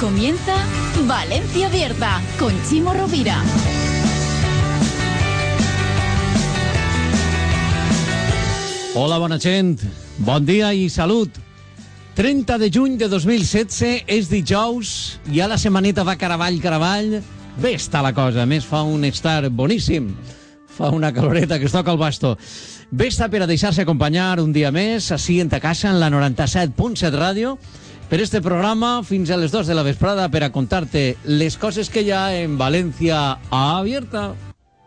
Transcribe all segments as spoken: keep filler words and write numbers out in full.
comienza Valencia Abierta con Chimo Rovira. Hola, bona gent. Bon dia i salut. trenta de juny de dos mil setze és dijous, ja la setmaneta va caravall, caravall. Bé està la cosa, a més fa un estar boníssim. Fa una caloreta que es toca el basto. Bé està per a deixar-se acompanyar un dia més, així en ta casa, en la noranta-set punt set ràdio, per este programa fins a les dos de la vesprada per a contar-te les coses que hi ha en València Abierta.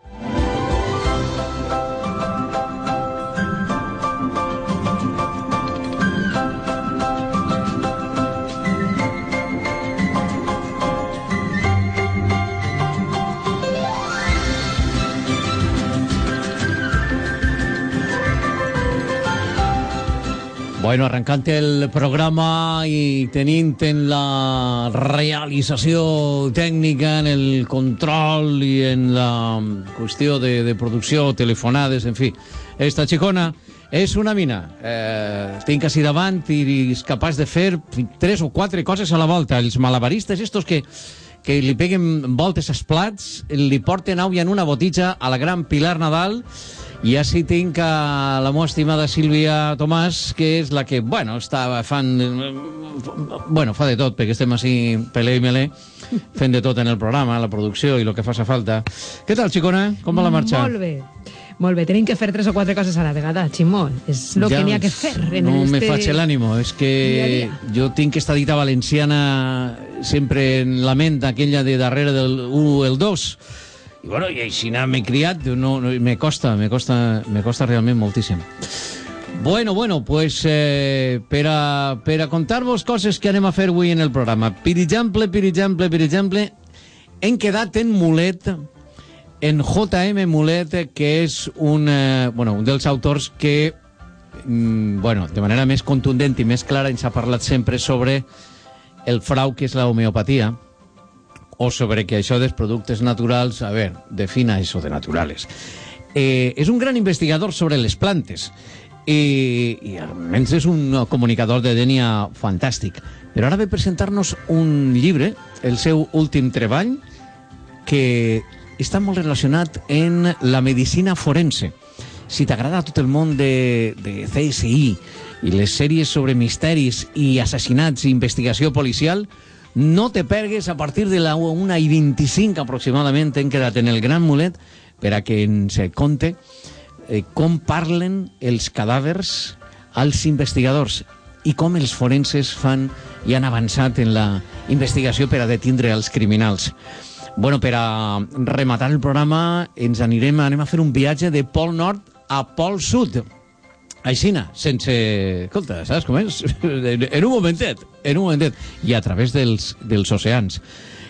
Bueno, arrencant el programa i tenint en la realització tècnica, en el control i en la qüestió de, de producció, telefonades, en fi. Esta xicona és una mina. Eh, tinc així davant i és capaç de fer tres o quatre coses a la volta. Els malabaristes, estos que, que li peguen voltes als plats, li porten aigua en una botija a la gran Pilar Nadal. I així tinc a la meva estimada Sílvia Tomàs, que és la que, bueno, està fan... Bueno, fa de tot, perquè estem així pelé i melé, fent de tot en el programa, la producció i el que faça falta. Què tal, xicona? Com va la marxa? Molt bé. Molt bé, tenim que fer tres o quatre coses a la vegada, Ximó. És el ja, que n'hi ha que fer. En no este... me faig l'ànimo, és que dia dia. Jo tinc esta dita valenciana sempre en la ment, aquella de darrere del u, el dos. I bueno, i així m'he criat, no, no, me costa, me costa, me costa realment moltíssim. Bueno, bueno, pues eh, per a, per a contar-vos coses que anem a fer avui en el programa. Per exemple, per exemple, per exemple, hem quedat en Mulet, en J M Mulet, que és un, eh, bueno, un dels autors que, mm, bueno, de manera més contundent i més clara ens ha parlat sempre sobre el frau que és la homeopatia, o sobre que això dels productes naturals, a ver, defina eso de naturales. Eh, és un gran investigador sobre les plantes i, i almenys és un comunicador de dènia fantàstic. Però ara ve presentar-nos un llibre, el seu últim treball, que està molt relacionat en la medicina forense. Si t'agrada tot el món de, de C S I i les sèries sobre misteris i assassinats i investigació policial, no te pergues. A partir de la una i vint-i-cinc aproximadament hem quedat en el Gran Mulet per a que ens conte eh, com parlen els cadàvers als investigadors i com els forenses fan i han avançat en la investigació per a detindre els criminals. Bueno, per a rematar el programa ens anirem, anem a fer un viatge de Pol Nord a Pol Sud. Aixina, sense... Escolta, saps com és? En un momentet, en un momentet. I a través dels, dels oceans.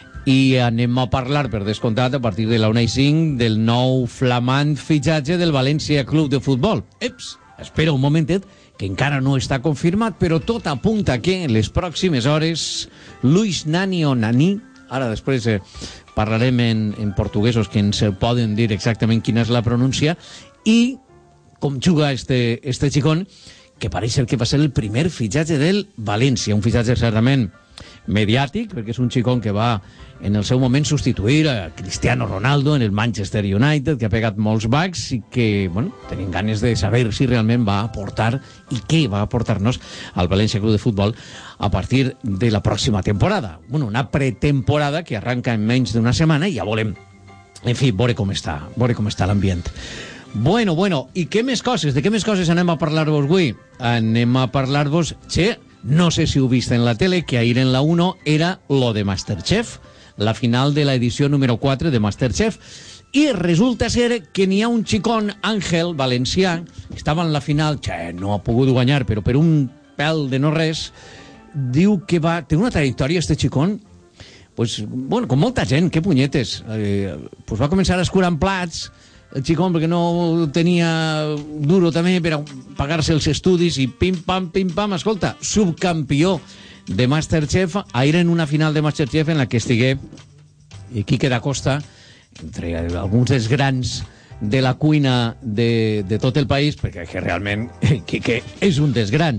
I anem a parlar, per descomptat, a partir de la una i cinc, del nou flamant fitxatge del València Club de Futbol. Eps, espera un momentet, que encara no està confirmat, però tot apunta que en les pròximes hores Luis Nani o Nani, ara després eh, parlarem en, en portuguesos que ens poden dir exactament quina és la pronúncia, i com juga este, este xicón, que pareix ser que va ser el primer fitxatge del València, un fitxatge certament mediàtic, perquè és un xicón que va en el seu moment substituir a Cristiano Ronaldo en el Manchester United, que ha pegat molts bacs i que, bueno, tenim ganes de saber si realment va aportar i què va aportar-nos al València Club de Futbol a partir de la pròxima temporada. Bueno, una pretemporada que arranca en menys d'una setmana i ja volem, en fi, veure com està, veure com està l'ambient. Bueno, bueno, i què més coses? De què més coses anem a parlar-vos avui? Anem a parlar-vos, che, no sé si ho vist en la tele, que ahir en la uno era lo de Masterchef, la final de la edició número quatre de Masterchef, i resulta ser que n'hi ha un xicón, Àngel, valencià, que estava en la final, che, no ha pogut guanyar, però per un pèl de no res, diu que va... Té una trajectòria, este xicón, pues, bueno, com molta gent, que punyetes. Eh, pues va començar a escurar en plats, el xicón, perquè no tenia duro també per a pagar-se els estudis, i pim-pam, pim-pam, escolta, subcampió de Masterchef, ahir en una final de Masterchef en la que estigué Quique da Costa, entre alguns dels grans de la cuina de, de tot el país, perquè que realment Quique és un dels grans,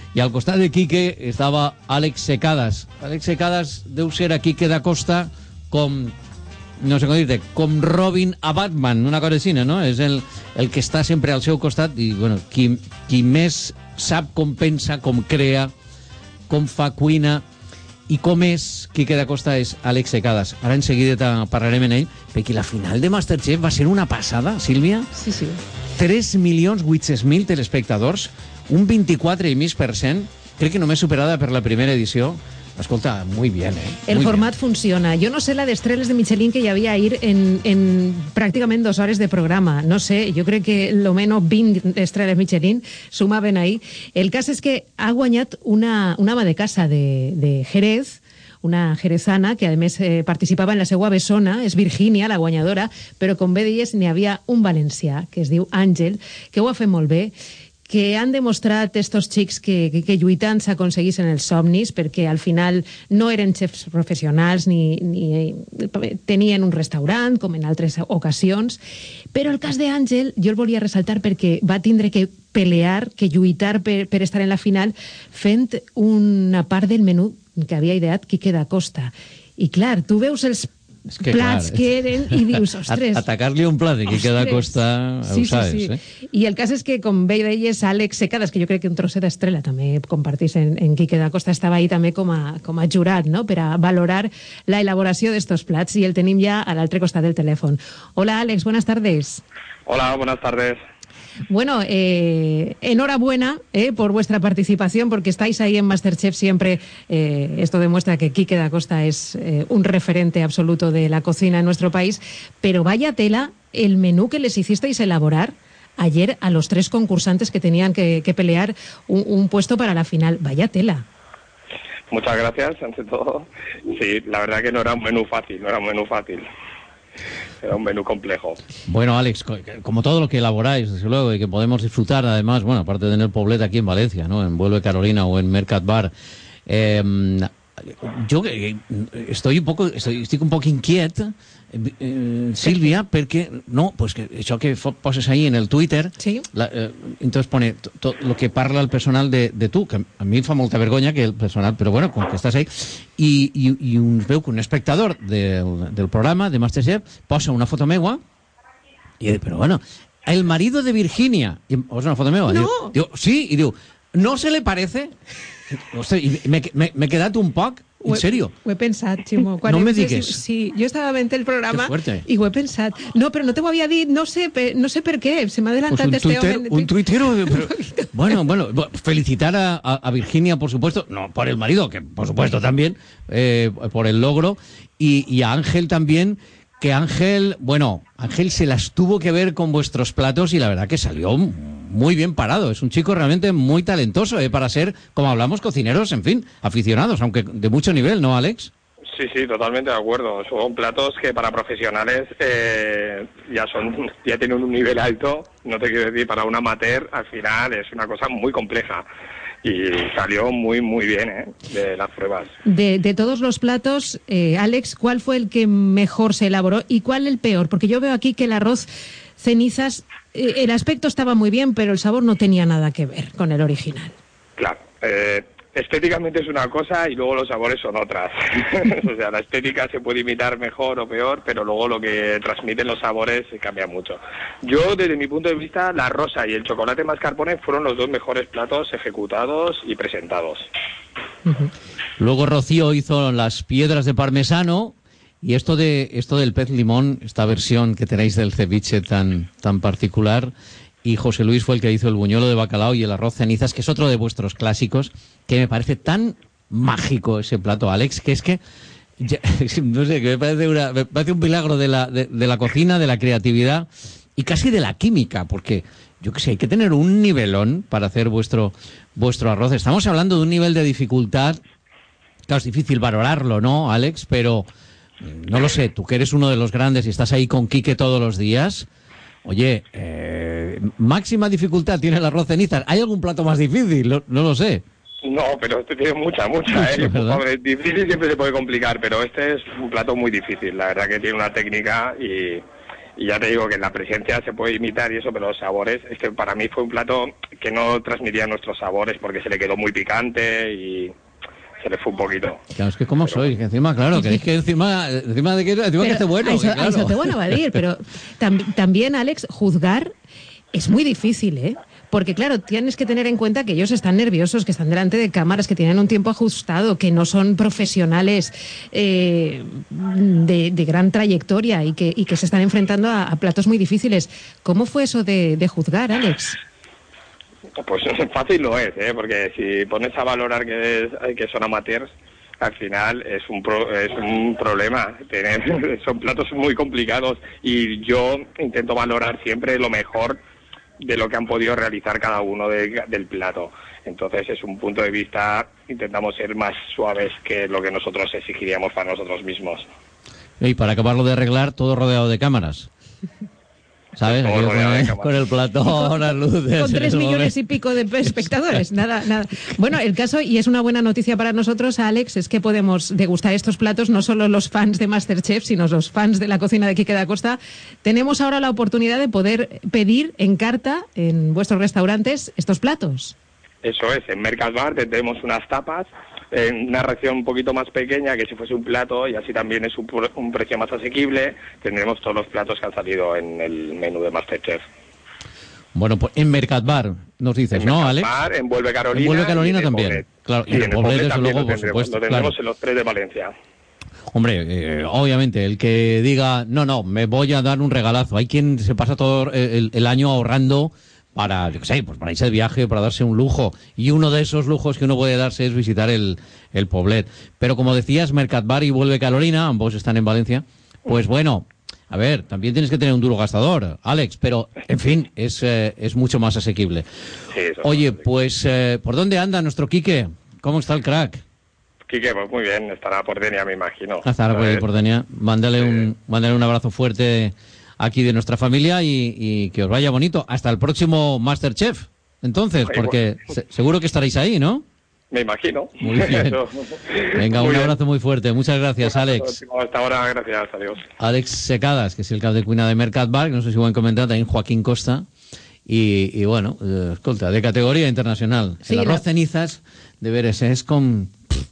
i al costat de Quique estava Àlex Secades. Àlex Secades deu ser a Quique da Costa com, no sé com dir-te, com Robin a Batman, una cosa així, no? És el, el que està sempre al seu costat i, bueno, qui, qui més sap com pensa, com crea, com fa cuina i com és Quique da Costa és Àlex Secades. Ara en seguida parlarem en ell, perquè la final de MasterChef va ser una passada, Sílvia. Sí, sí. tres milions vuit-cents mil telespectadors, un vint-i-quatre coma cinc per cent, crec que només superada per la primera edició. Escolta, muy bien, ¿eh? El muy format bien. funciona. Jo no sé la d'estrelles de Michelin que hi havia ahir en, en pràcticament dues hores de programa. No sé, jo crec que lo menos vint estrelles Michelin sumaven ahir. El cas és que ha guanyat una, una ama de casa de, de Jerez, una jerezana, que a més eh, participava en la seva bessona, és Virgínia, la guanyadora, però com bé deies, n'hi havia un valencià, que es diu Àngel, que ho ha fet molt bé, que han demostrat estos xics que, que, que lluitant s'aconseguissin els somnis, perquè al final no eren xefs professionals ni, ni tenien un restaurant, com en altres ocasions. Però el cas d'Àngel jo el volia ressaltar perquè va tindre que pelear, que lluitar per, per estar en la final fent una part del menú que havia ideat Quique da Costa. I clar, tu veus els Es que, plats clar, que eren i dius, ostres... Atacar-li un plat de Quique da Costa, sí, ho sabes, sí, sí. eh? I el cas és que, com bé deies, Àlex Secades, que jo crec que un trosset d'estrella també compartís en, en Quique da Costa, estava ahí també com a, com a jurat, no?, per a valorar la elaboració d'estos plats, i el tenim ja a l'altre costat del telèfon. Hola, Àlex, buenas tardes. Hola, buenas tardes. Bueno, eh, enhorabuena eh, por vuestra participación, porque estáis ahí en MasterChef siempre. Eh, esto demuestra que Quique da Costa es eh, un referente absoluto de la cocina en nuestro país. Pero vaya tela el menú que les hicisteis elaborar ayer a los tres concursantes que tenían que, que pelear un, un puesto para la final. Vaya tela. Muchas gracias, ante todo. Sí, la verdad que no era un menú fácil, no era un menú fácil. Era un menú complejo. Bueno, Àlex, como todo lo que elaboráis, desde luego, y que podemos disfrutar, además, bueno, aparte de tener Poblet aquí en Valencia, ¿no?, en Vuelve Carolina o en Mercat Bar, eh, yo eh, estoy un poco, estoy, estic un poc inquiet, eh, Sílvia, perquè, no, pues que això que poses ahí en el Twitter, sí. la, eh, entonces pone tot lo que parla el personal de, de tu, que a mi em fa molta vergonya que el personal, però bueno, com que estàs ahí, i, i, i un, veu que un espectador del, del programa de MasterChef posa una foto meua, i diu, però bueno, el marido de Virginia, i posa una foto meua, no. diu, diu, sí, i diu, ¿no se le parece? Ostres, m'he quedat un poc, en serio. Ho he pensat, Ximo. Quan no me hem, digues. Sí, jo estava veient el programa i ho he pensat. No, però no te ho havia dit, no sé, no sé per què, se m'ha adelantat pues este Twitter, home. Un tuitero, pero, bueno, bueno, felicitar a, a, a Virginia, por supuesto, no, por el marido, que por supuesto también, eh, por el logro, y, y a Ángel también, que Ángel, bueno, Ángel se las tuvo que ver con vuestros platos y la verdad que salió muy bien parado. Es un chico realmente muy talentoso, ¿eh?, para ser, como hablamos, cocineros, en fin, aficionados, aunque de mucho nivel, ¿no, Àlex? Sí, sí, totalmente de acuerdo. Son platos que para profesionales eh, ya son, ya tienen un nivel alto. No te quiero decir, para un amateur, al final es una cosa muy compleja. Y salió muy, muy bien, ¿eh?, de las pruebas. De, de todos los platos, eh, Àlex, ¿cuál fue el que mejor se elaboró y cuál el peor? Porque yo veo aquí que el arroz cenizas, eh, el aspecto estaba muy bien, pero el sabor no tenía nada que ver con el original. Claro, eh, estéticamente es una cosa y luego los sabores son otras. O sea, la estética se puede imitar mejor o peor, pero luego lo que transmiten los sabores cambia mucho. Yo, desde mi punto de vista, la rosa y el chocolate mascarpone fueron los dos mejores platos ejecutados y presentados. Uh-huh. Luego Rocío hizo las piedras de parmesano y esto de esto del pez limón, esta versión que tenéis del ceviche tan, tan particular, y José Luis fue el que hizo el buñuelo de bacalao y el arroz cenizas, que es otro de vuestros clásicos, que me parece tan mágico ese plato, Àlex, que es que, ya, no sé, que me parece, una, me parece un milagro de la, de, de la cocina, de la creatividad y casi de la química, porque yo que sé, hay que tener un nivelón para hacer vuestro, vuestro arroz. Estamos hablando de un nivel de dificultad, claro, es difícil valorarlo, ¿no, Àlex? Pero, no lo sé, tú que eres uno de los grandes y estás ahí con Quique todos los días, oye, eh, máxima dificultad tiene el arroz cenizas. ¿Hay algún plato más difícil? No, no lo sé. No, pero este tiene mucha, mucha, ¿eh? Pobre, difícil siempre se puede complicar, pero este es un plato muy difícil. La verdad que tiene una técnica y, y ya te digo que la presencia se puede imitar y eso, pero los sabores, este para mí fue un plato que no transmitía nuestros sabores porque se le quedó muy picante y se le fue un poquito. Claro, es que como soy, que encima, claro, que es que encima, encima de que, encima pero, que esté bueno. A eso, que claro. a eso te van a valer, pero tam, también, Alex, juzgar es muy difícil, ¿eh? Porque, claro, tienes que tener en cuenta que ellos están nerviosos, que están delante de cámaras, que tienen un tiempo ajustado, que no son profesionales eh, de, de gran trayectoria y que, y que se están enfrentando a, a platos muy difíciles. ¿Cómo fue eso de, de juzgar, Alex? Pues fácil lo es, ¿eh? Porque si pones a valorar que, es, que son amateurs, al final es un pro, es un problema. Tener, son platos muy complicados y yo intento valorar siempre lo mejor de lo que han podido realizar cada uno de, del plato. Entonces es un punto de vista, intentamos ser más suaves que lo que nosotros exigiríamos para nosotros mismos. Y para acabarlo de arreglar, todo rodeado de cámaras. ¿Sabes? Aquí con, con el platón, las luces. Con tres millones y pico de espectadores. Nada, nada. Bueno, el caso, y es una buena noticia para nosotros, Alex, es que podemos degustar estos platos, no solo los fans de MasterChef, sino los fans de la cocina de Quique da Costa. Tenemos ahora la oportunidad de poder pedir en carta, en vuestros restaurantes, estos platos. Eso es, en Mercat Bar tenemos unas tapas en una ración un poquito más pequeña que si fuese un plato y así también es un, un precio más asequible. Tendremos todos los platos que han salido en el menú de MasterChef. Bueno, pues en Mercat Bar nos dices, en ¿no, Mercat Alex? Bar, en Vuelve Carolina. En Vuelve Carolina también. Poblet. Claro, y, y en el Poblet, desde también luego, lo por tendremos, supuesto. lo tendremos Claro. en los tres de Valencia. Hombre, eh, obviamente, el que diga, no, no, me voy a dar un regalazo. Hay quien se pasa todo el, el año ahorrando para, yo qué sé, pues para irse de viaje, para darse un lujo. Y uno de esos lujos que uno puede darse es visitar el, el Poblet. Pero como decías, Mercat Bar y Vuelve Carolina, ambos están en Valencia, pues bueno, a ver, también tienes que tener un duro gastador, Alex, pero, en fin, es, eh, es mucho más asequible. Sí, eso Oye, es pues, eh, ¿por dónde anda nuestro Quique? ¿Cómo está el crack? Quique, pues muy bien, estará por Denia, me imagino. Estará por ahí, por Denia. Mándale, Sí. un, mándale un abrazo fuerte aquí de nuestra familia y, y que os vaya bonito. Hasta el próximo MasterChef, entonces, Ay, porque bueno. se, seguro que estaréis ahí, ¿no? Me imagino. Muy bien. Eso. Venga, Muy un bien. abrazo muy fuerte. Muchas gracias, Alex. Hasta ahora, gracias, adiós. Alex Secadas, que es el cap de cuina de Mercat Bar, que no sé si ho hem comentat, también Joaquín Costa, y, y bueno, eh, escolta, de categoría internacional. Sí, el arroz la- cenizas, de veres, és com...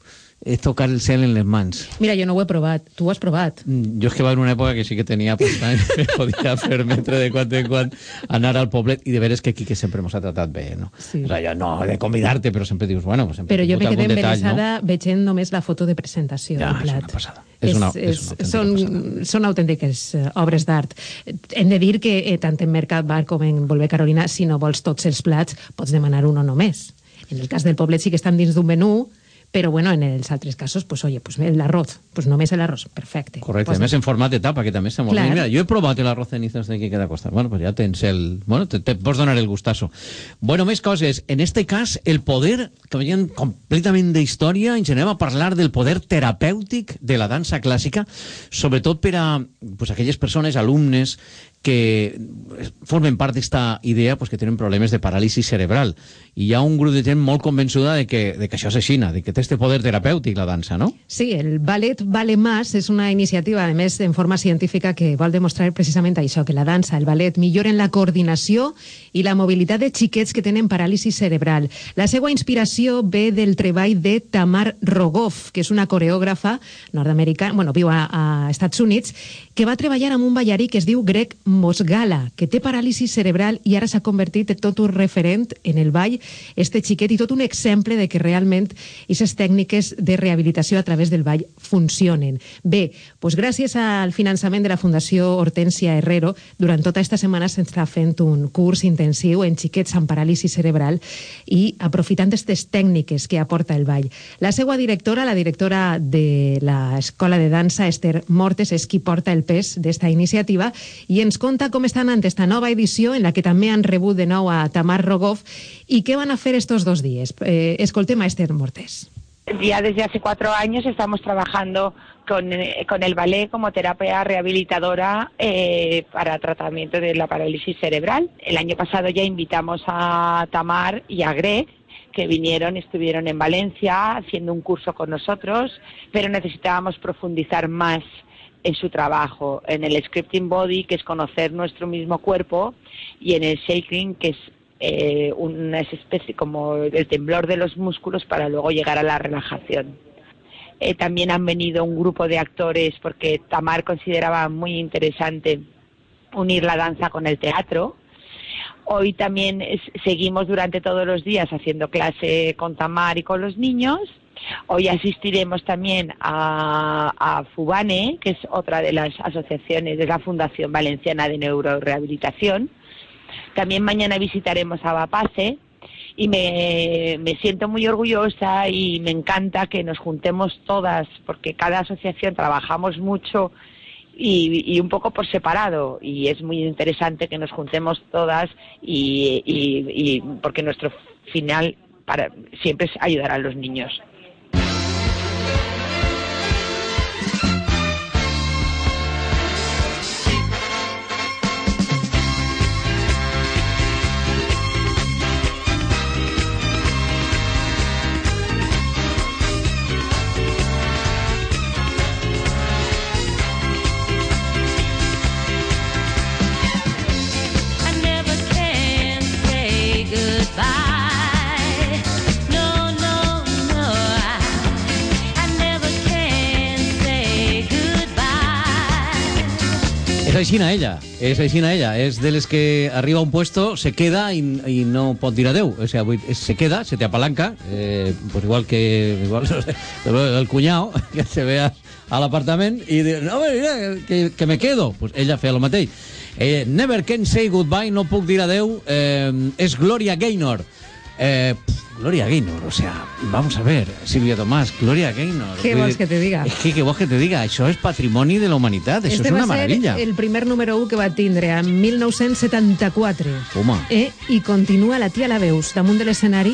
és tocar el cel en les mans. Mira, jo no ho he provat. Tu ho has provat? Mm, Jo és que va en una època que sí que tenia bastant, que podia permetre de quan en quan anar al poblet, i de veres que Quique sempre mos ha tratat bé, no? Sí. O sigui, no de convidar-te, però sempre dius, bueno, pues sempre Però he jo me tingut quedé algun detall, embelesada no? veient només la foto de presentació Ja, del és plat. una passada. És una- és una autèntica són, passada. són autèntiques eh, obres d'art. Hem de dir que eh, tant en Mercat Bar com en Volver Carolina, si no vols tots els plats, pots demanar uno només. En el cas del Poblet sí que estan dins d'un menú, però bueno, en els altres casos, pues oye, pues el arroz, pues només el arroz, perfecte. Correcte, pues, a més en format de tapa, que també està molt Clar. bé. Mira, jo he provat l'arroz cenizas de Quique da Costa. Bueno, pues ja tens el... Bueno, te, te pots donar el gustazo. Bueno, més coses. En este cas, el poder, que veiem completament d'història, ens anem a parlar del poder terapèutic de la dansa clàssica, sobretot per a pues, aquelles persones, alumnes, que formen part d'esta idea pues, que tenen problemes de paràlisi cerebral. I hi ha un grup de gent molt convençuda de que, de que això és així, de que té este poder terapèutic la dansa, no? Sí, el ballet Vale Más és una iniciativa, a més, en forma científica que vol demostrar precisament això, que la dansa, el ballet, milloren la coordinació i la mobilitat de xiquets que tenen paràlisi cerebral. La seva inspiració ve del treball de Tamar Rogoff, que és una coreògrafa nord-americana, bueno, viu a, a Estats Units, que va treballar amb un ballarí que es diu Greg Mosgala, que té paràlisi cerebral i ara s'ha convertit en tot un referent en el ball, este xiquet, i tot un exemple de que realment aquestes tècniques de rehabilitació a través del ball funcionen. Bé, doncs gràcies al finançament de la Fundació Hortència Herrero, durant tota aquesta setmana s'està fent un curs intensiu en xiquets amb paràlisi cerebral i aprofitant aquestes tècniques que aporta el ball. La seva directora, la directora de l'Escola de Dansa, Esther Mortes, és qui porta el pes d'esta iniciativa i ens conta com està anant esta nova edició en la que també han rebut de nou a Tamar Rogoff i què van a fer estos dos dies. Eh, escoltem a Esther Mortes. Ya desde hace cuatro años estamos trabajando con, eh, con el ballet como terapia rehabilitadora eh, para tratamiento de la parálisis cerebral. El año pasado ya invitamos a Tamar y a Greg, que vinieron, estuvieron en Valencia haciendo un curso con nosotros, pero necesitábamos profundizar más en su trabajo, en el scripting body, que es conocer nuestro mismo cuerpo, y en el shaking, que es eh, una especie como el temblor de los músculos para luego llegar a la relajación. Eh, también han venido un grupo de actores porque Tamar consideraba muy interesante unir la danza con el teatro. Hoy también es, seguimos durante todos los días haciendo clase con Tamar y con los niños. Hoy asistiremos también a, a Fubane, que es otra de las asociaciones de la Fundación Valenciana de Neurorehabilitación. También mañana visitaremos a Bapase y me, me siento muy orgullosa y me encanta que nos juntemos todas, porque cada asociación trabajamos mucho y, y un poco por separado, y es muy interesante que nos juntemos todas y, y, y porque nuestro final para siempre es ayudar a los niños. És aixina ella, és aixina ella, és de les que arriba a un puesto, se queda i, i no pot dir adeu, o sea, se queda, se te apalanca, eh, pues igual que igual, el cunyao, que se ve a l'apartament i diu, no, mira, que, que me quedo, pues ella feia el mateix. Eh, Never Can Say Goodbye, no puc dir adeu, eh, és Gloria Gaynor. Eh, pff, Gloria Gaynor, o sea, vamos a ver, Silvia Tomás, Gloria Gaynor. ¿Qué vols que te diga? Es que, ¿qué vols que te diga? Això és patrimoni de la humanitat, això este és una va ser meravella. el primer número u que va tindre en mil nou-cents setanta-quatre. Home. Eh? I continua la tia la veus damunt de l'escenari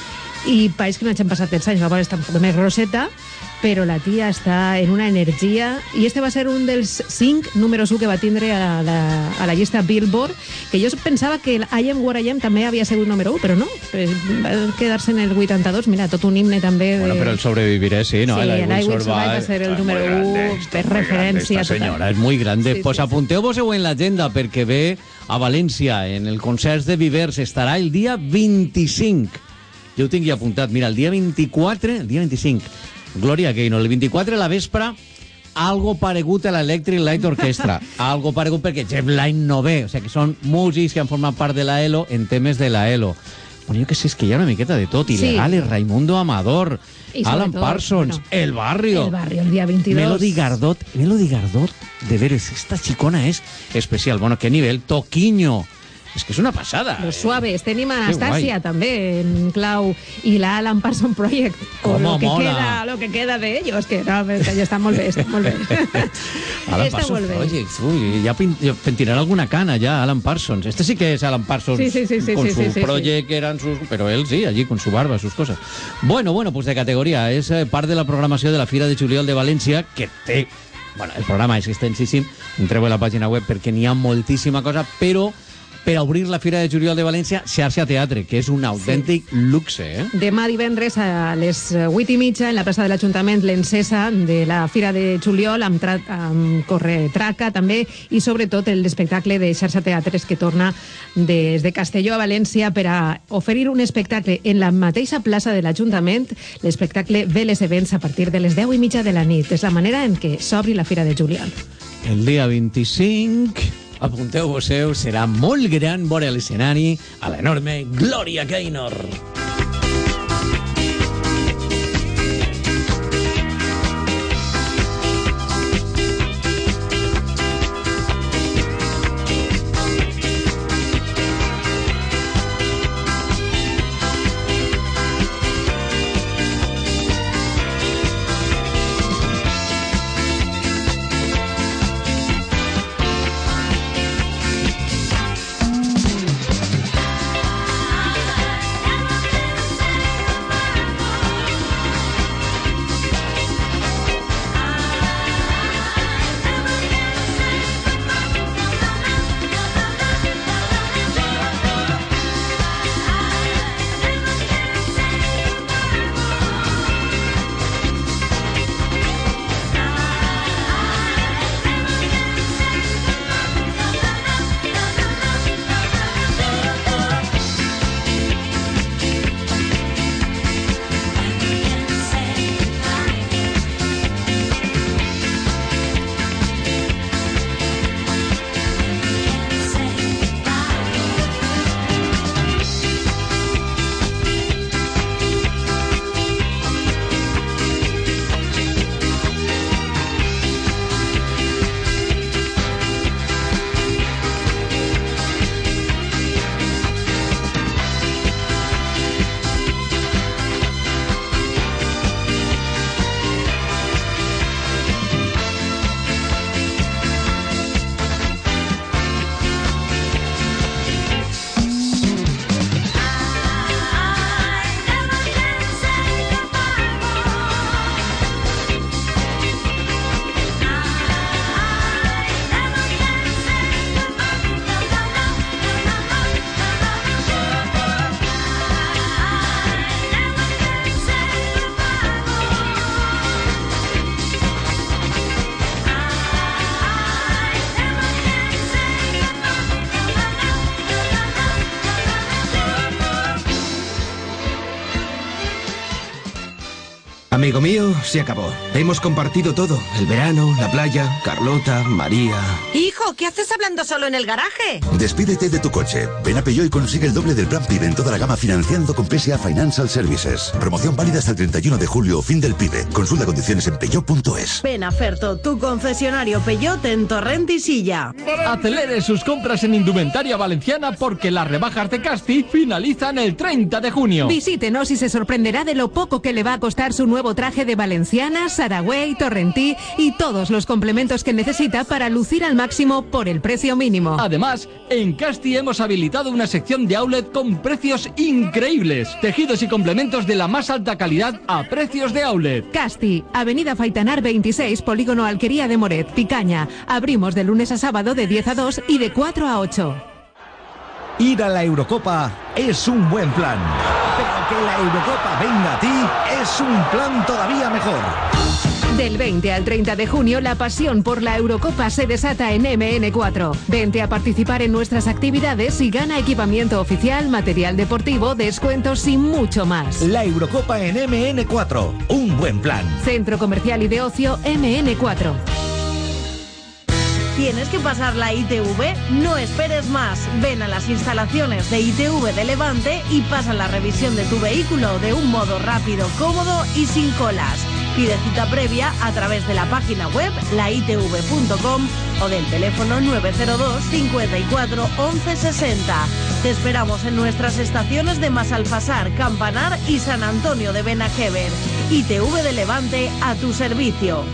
i pareix que no hagin passat els anys, la bona està un poc més grosseta, però la tia està en una energia, i este va ser un dels cinc números u que va tindre a la, a la llista Billboard, que jo pensava que el I Am What I Am també havia sigut número u, però no, va quedar-se en el vuitanta-dos, mira, tot un himne també de... Bueno, però el Sobreviviré, sí, ¿no? Sí, el el I Will I Will Survive Survive va ser el número u per referència. Esta senyora és molt grande. Sí, Pues sí, apunteu-vos-ho en l'agenda perquè ve a València, en el concert de Vivers, estarà el dia vint-i-cinc. Jo ho tinc ja apuntat. Mira, el dia vint-i-quatre, el dia vint-i-cinc, Gloria Gaynor. El vint-i-quatre a la vespre, algo paregut a l'Electric Light Orchestra. Algo paregut perquè Jeff Lynne no ve. O sigui que són músics que han format part de la E L O en temes de la E L O. Bueno, jo que sé, és que hi ha una miqueta de tot. Ilegales, sí. Raimundo Amador, Alan Parsons, bueno, El Barrio. El Barrio, el dia vint-i-dos. Melody Gardot. Melody Gardot, de veres, esta xicona és especial. Bueno, qué nivel. Toquiño. És que és una passada. Los Suaves. Tenim a Anastasia també en clau i la Alan Parsons Project. O lo que, queda, lo que queda de ellos. Que no, ja està molt bé, està molt bé. Alan està Parsons molt bé. Project. Uy, ya pentinará alguna cana ya, Alan Parsons. Este sí que es Alan Parsons. Sí, sí, sí, sí, con sí, su sí, sí, project, sí. Eran sus... Pero él sí, allí con su barba, sus cosas. Bueno, bueno, pues de categoría. És part de la programació de la Fira de Juliol de València, que té... Bueno, el programa és extensíssim. Entreu a la pàgina web perquè n'hi ha moltíssima cosa, però... per a obrir la Fira de Juliol de València, Xarxa Teatre, que és un autèntic sí. luxe. Eh? Demà divendres a les vuit i mitja en la plaça de l'Ajuntament, l'encesa de la Fira de Juliol, amb, tra amb corretraca també, i sobretot l'espectacle de Xarxa Teatres que torna des de Castelló a València per a oferir un espectacle en la mateixa plaça de l'Ajuntament, l'espectacle Veles Events a partir de les deu i mitja de la nit. És la manera en què s'obri la Fira de Juliol. El dia vint-i-cinc... Apunteu-vos-heu, serà molt gran vora l'escenari a l'enorme Gloria Gaynor. Amigo mío, se acabó. Hemos compartido todo. El verano, la playa, Carlota, María... Hijo, ¿qué haces hablando solo en el garaje? Despídete de tu coche. Ven a Peugeot y consigue el doble del plan PIB en toda la gama financiando con P S A Financial Services. Promoción válida hasta el treinta y uno de julio, fin del PIB. Consulta condiciones en peugeot punto es. Ven a Ferto, tu concesionario Peugeot en Torrent y Silla. Acelere sus compras en indumentaria valenciana porque las rebajas de Casti finalizan el treinta de junio. Visítenos y se sorprenderá de lo poco que le va a costar su nuevo traje de valenciana, Saragüey, Torrentí y todos los complementos que necesita para lucir al máximo por el precio mínimo. Además, en Casti hemos habilitado una sección de outlet con precios increíbles. Tejidos y complementos de la más alta calidad a precios de outlet. Casti, Avenida Faitanar veintiséis, Polígono Alquería de Moret, Picaña. Abrimos de lunes a sábado de diez a dos y de cuatro a ocho. Ir a la Eurocopa es un buen plan, pero que la Eurocopa venga a ti es un plan todavía mejor. Del veinte al treinta de junio, la pasión por la Eurocopa se desata en eme ene cuatro. Vente a participar en nuestras actividades y gana equipamiento oficial, material deportivo, descuentos y mucho más. La Eurocopa en eme ene cuatro, un buen plan. Centro Comercial y de Ocio eme ene cuatro. ¿Tienes que pasar la I T V? No esperes más. Ven a las instalaciones de I T V de Levante y pasa la revisión de tu vehículo de un modo rápido, cómodo y sin colas. Pide cita previa a través de la página web la i te ve punto com o del teléfono nueve cero dos, cincuenta y cuatro, once sesenta. Te esperamos en nuestras estaciones de Masalfasar, Campanar y San Antonio de Benajever. I T V de Levante a tu servicio.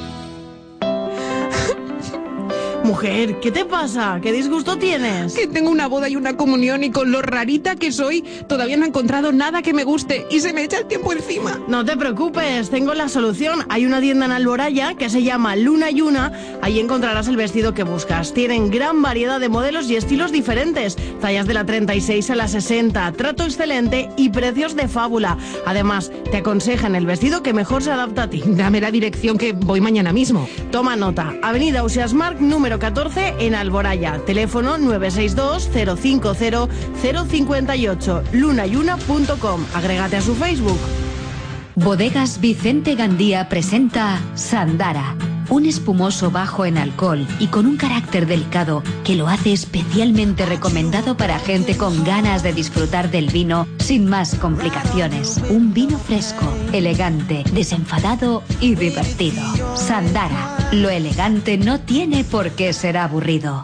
Mujer, ¿qué te pasa? ¿Qué disgusto tienes? Que tengo una boda y una comunión y con lo rarita que soy, todavía no he encontrado nada que me guste y se me echa el tiempo encima. No te preocupes, tengo la solución. Hay una tienda en Alboraya que se llama Luna y Una. Ahí encontrarás el vestido que buscas. Tienen gran variedad de modelos y estilos diferentes. Tallas de la treinta y seis a la sesenta, trato excelente y precios de fábula. Además, te aconsejan el vestido que mejor se adapta a ti. Dame la dirección que voy mañana mismo. Toma nota. Avenida Ausiàs Marc, número catorce en Alboraya. Teléfono nueve seis dos, cero cinco cero, cero cinco ocho. luna y una punto com. Agrégate a su Facebook. Bodegas Vicente Gandía presenta Sandara, un espumoso bajo en alcohol y con un carácter delicado que lo hace especialmente recomendado para gente con ganas de disfrutar del vino sin más complicaciones. Un vino fresco, elegante, desenfadado y divertido. Sandara, lo elegante no tiene por qué ser aburrido.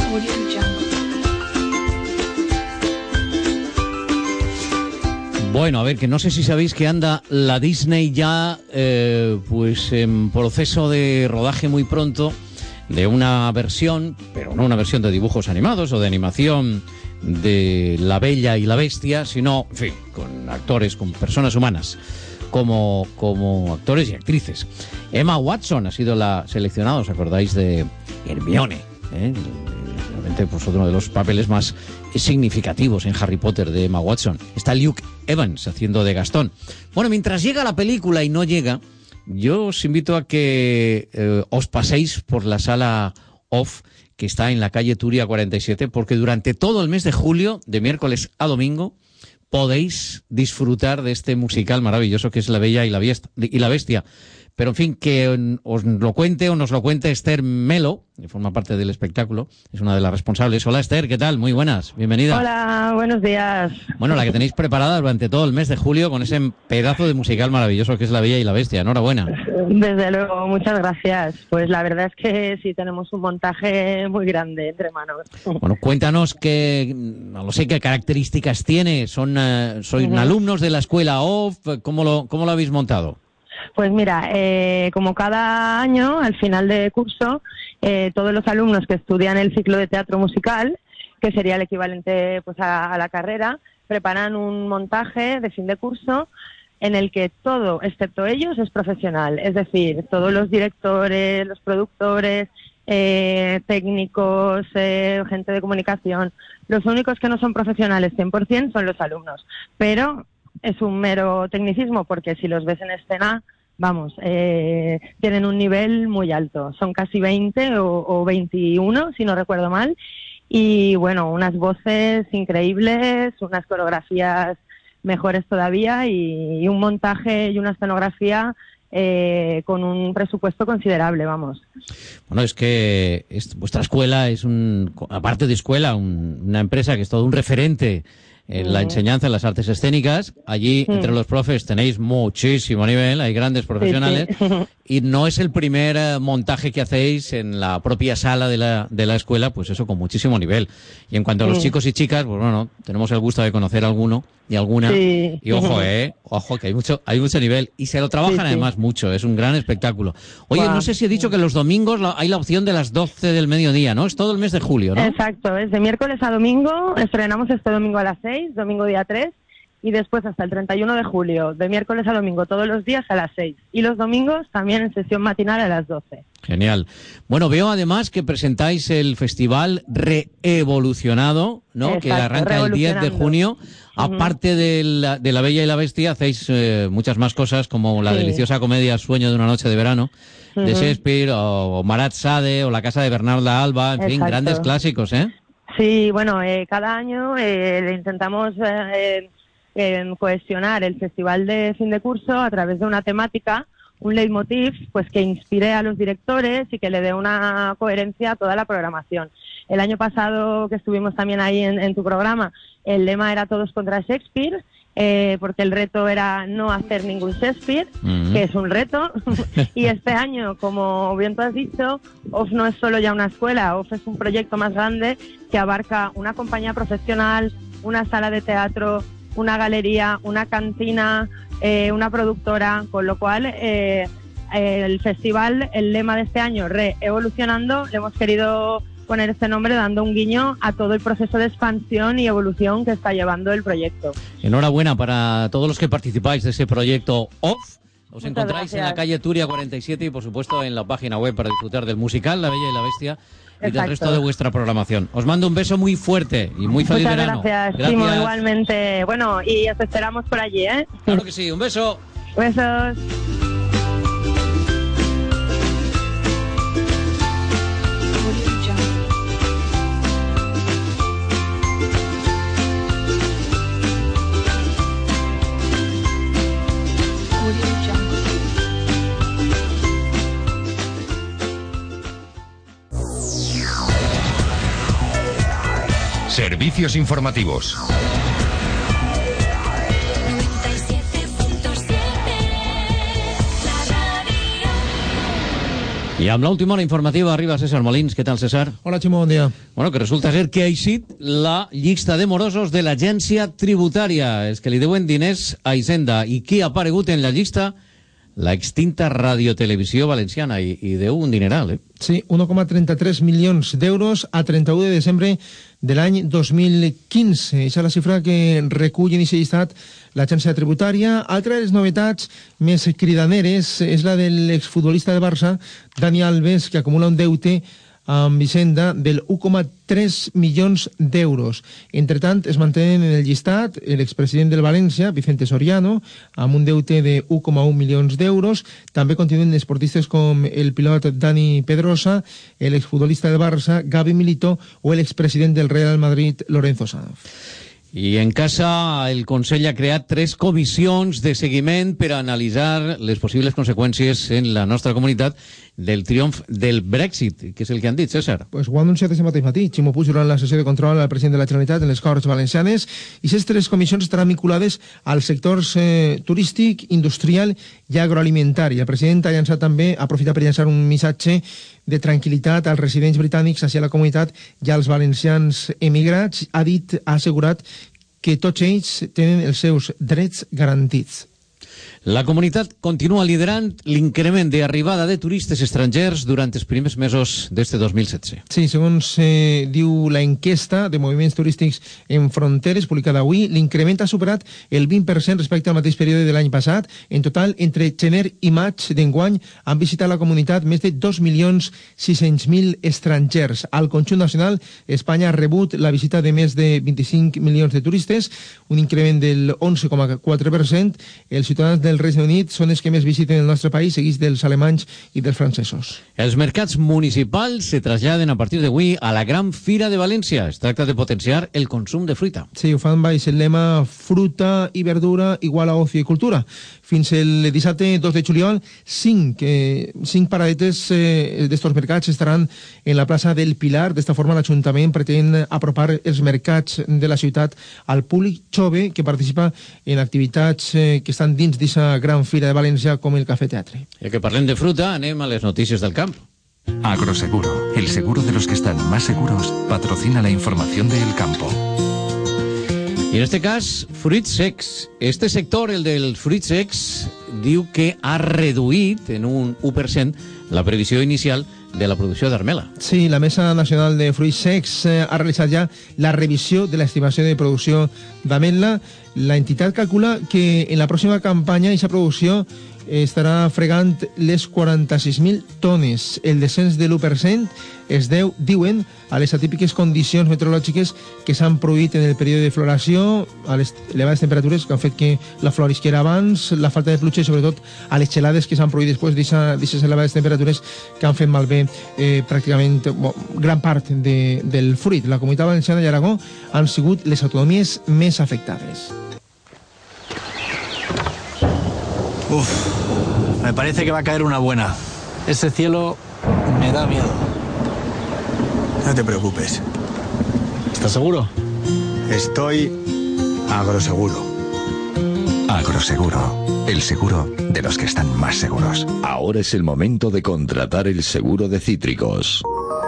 Bueno, a ver, que no sé si sabéis que anda la Disney ya eh, pues en proceso de rodaje muy pronto de una versión, pero no una versión de dibujos animados o de animación de La Bella y la Bestia, sino, en fin, con actores, con personas humanas, como, como actores y actrices. Emma Watson ha sido la seleccionada, ¿os acordáis de Hermione? ¿eh? Realmente, pues, uno de los papeles más significativos en Harry Potter de Emma Watson. Está Luke Evans haciendo de Gastón. Bueno, mientras llega la película y no llega, yo os invito a que eh, os paséis por la sala off que está en la calle Turia cuarenta y siete, porque durante todo el mes de julio, de miércoles a domingo, podéis disfrutar de este musical maravilloso que es La Bella y la, Biest- y la Bestia. Pero, en fin, que os lo cuente o nos lo cuente Esther Melo, que forma parte del espectáculo, es una de las responsables. Hola, Esther, ¿qué tal? Muy buenas, bienvenida. Hola, buenos días. Bueno, la que tenéis preparada durante todo el mes de julio con ese pedazo de musical maravilloso que es La Bella y la Bestia. Enhorabuena. Desde luego, muchas gracias. Pues la verdad es que sí tenemos un montaje muy grande entre manos. Bueno, cuéntanos qué, no lo sé, qué características tiene. Son, uh, ¿Sois uh-huh. alumnos de la escuela O F? ¿Cómo lo, cómo lo habéis montado? Pues mira, eh, como cada año, al final de curso, eh, todos los alumnos que estudian el ciclo de teatro musical, que sería el equivalente pues a, a la carrera, preparan un montaje de fin de curso en el que todo, excepto ellos, es profesional. Es decir, todos los directores, los productores, eh, técnicos, eh, gente de comunicación, los únicos que no son profesionales cien por ciento son los alumnos. Pero es un mero tecnicismo porque si los ves en escena, vamos, eh, tienen un nivel muy alto. Son casi veinte o, o veintiuno, si no recuerdo mal. Y bueno, unas voces increíbles, unas coreografías mejores todavía, y, y un montaje y una escenografía eh, con un presupuesto considerable, vamos. Bueno, es que es, vuestra escuela es, un aparte de escuela, un, una empresa que es todo un referente en la enseñanza en las artes escénicas. Allí, entre los profes, tenéis muchísimo nivel, hay grandes profesionales, sí, sí. Y no es el primer eh, montaje que hacéis en la propia sala de la, de la escuela, pues eso, con muchísimo nivel. Y en cuanto a los sí. chicos y chicas, pues bueno, tenemos el gusto de conocer a alguno y alguna, sí. y ojo, eh, ojo, que hay mucho, hay mucho nivel, y se lo trabajan sí, sí. además mucho, es un gran espectáculo. Oye, wow. no sé si he dicho que los domingos la, hay la opción de las doce del mediodía, ¿no? Es todo el mes de julio, ¿no? Exacto, es de miércoles a domingo, estrenamos este domingo a las seis, domingo día tres, y después hasta el treinta y uno de julio, de miércoles a domingo, todos los días a las seis. Y los domingos también en sesión matinal a las doce. Genial. Bueno, veo además que presentáis el festival Reevolucionado, ¿no? Exacto, que arranca el diez de junio. Uh-huh. Aparte de la, de la Bella y la Bestia, hacéis eh, muchas más cosas, como la sí. deliciosa comedia Sueño de una noche de verano, uh-huh. de Shakespeare, o, o Marat Sade, o La casa de Bernarda Alba, en Exacto. fin, grandes clásicos, ¿eh? Sí, bueno, eh, cada año eh, intentamos eh, eh, cohesionar el festival de fin de curso a través de una temática, un leitmotiv, pues que inspire a los directores y que le dé una coherencia a toda la programación. El año pasado, que estuvimos también ahí en, en tu programa, el lema era Todos contra Shakespeare, eh, porque el reto era no hacer ningún Shakespeare, uh-huh. que es un reto. Y este año, como bien tú has dicho, O F no es solo ya una escuela, O F es un proyecto más grande que abarca una compañía profesional, una sala de teatro, una galería, una cantina, eh, una productora, con lo cual eh, el festival, el lema de este año, Reevolucionando, le hemos querido poner este nombre dando un guiño a todo el proceso de expansión y evolución que está llevando el proyecto. Enhorabuena para todos los que participáis de ese proyecto O F. Os Muchas encontráis gracias. En la calle Turia cuarenta y siete y, por supuesto, en la página web para disfrutar del musical La Bella y la Bestia y Exacto. del resto de vuestra programación. Os mando un beso muy fuerte y muy feliz Muchas verano. Gracias, gracias. Timo, igualmente. Bueno, y os esperamos por allí, ¿eh? Claro que sí, un beso. Besos. Servicios informativos. I amb l'última hora informativa arriba César Molins. Què tal, César? Hola, Ximo, bon dia. Bueno, que resulta ser que ha eixit la llista de morosos de l'agència tributària. És que li deuen diners a Hisenda. I qui ha aparegut en la llista? La extinta Radiotelevisió Valenciana, i, i deu un dineral, eh? Sí, un coma trenta-tres milions d'euros a trenta-u de desembre de l'any dos mil quinze. Això és la xifra que recull en aquest llistat l'agència tributària. Altra de les novetats més cridaneres és la de l'exfutbolista de Barça, Dani Alves, que acumula un deute amb Hisenda del un coma tres milions d'euros. Entre tant, es mantenen en el llistat l'expresident del València, Vicente Soriano, amb un deute de un coma un milions d'euros. També continuen esportistes com el pilot Dani Pedrosa, l'exfutbolista de Barça, Gavi Milito, o l'expresident del Real Madrid, Lorenzo Sanz. I en casa el Consell ha creat tres comissions de seguiment per a analitzar les possibles conseqüències en la nostra comunitat del triomf del Brexit. Què és el que han dit, César? Pues ho ha anunciat aquest mateix matí Ximo Puig durant la sessió de control al president de la Generalitat en les Corts Valencianes, i aquestes tres comissions estaran vinculades als sectors eh, turístic, industrial i agroalimentari. El president ha llançat també, ha aprofitat per llançar un missatge de tranquil·litat als residents britànics hacia la comunitat i als valencians emigrats. Ha dit, ha assegurat que tots ells tenen els seus drets garantits. La comunitat continua liderant l'increment d'arribada de turistes estrangers durant els primers mesos d'este dos mil setze. Sí, segons eh, diu la enquesta de moviments turístics en fronteres publicada avui, l'increment ha superat el vint per cent respecte al mateix període de l'any passat. En total, entre gener i maig d'enguany han visitat la comunitat més de dos milions sis-cents mil estrangers. Al conjunt nacional, Espanya ha rebut la visita de més de vint-i-cinc milions de turistes, un increment del onze coma quatre per cent. Els ciutadans del el Regne Unit són els que més visiten el nostre país, seguits dels alemanys i dels francesos. Els mercats municipals se traslladen a partir d'avui a la Gran Fira de València. Es tracta de potenciar el consum de fruita. Sí, ho fan baix el lema fruta i verdura igual a ocio i cultura. Fins el dissabte dos de juliol, cinc, eh, cinc paradetes eh, d'estos mercats estaran en la plaça del Pilar. D'esta forma, l'Ajuntament pretén apropar els mercats de la ciutat al públic jove que participa en activitats eh, que estan dins d'aquesta gran fira de València, com el Cafè Teatre. Ja que parlem de fruta, anem a les notícies del camp. Agroseguro, el seguro de los que están más seguros, patrocina la información del campo. I en este cas, fruits secs. Este sector, el dels fruits secs, diu que ha reduït en un u per cent la previsió inicial de la producció d'armela. Sí, la Mesa Nacional de Fruits Secs eh, ha realitzat ja la revisió de l'estimació de producció d'ametla. La entitat calcula que en la pròxima campanya aquesta producció estarà fregant les quaranta-sis mil tones. El descens de l'u per cent es deu, diuen, a les atípiques condicions meteorològiques que s'han produït en el període de floració, a les elevades temperatures que han fet que la florisquera abans, la falta de pluja i sobretot a les gelades que s'han produït després d'aquestes elevades temperatures que han fet malbé eh, pràcticament bo, gran part de, del fruit. La Comunitat Valenciana i Aragó han sigut les autonomies més afectades. Uf, me parece que va a caer una buena. Ese cielo me da miedo. No te preocupes. ¿Estás seguro? Estoy agroseguro. Agroseguro, el seguro de los que están más seguros. Ahora es el momento de contratar el seguro de cítricos.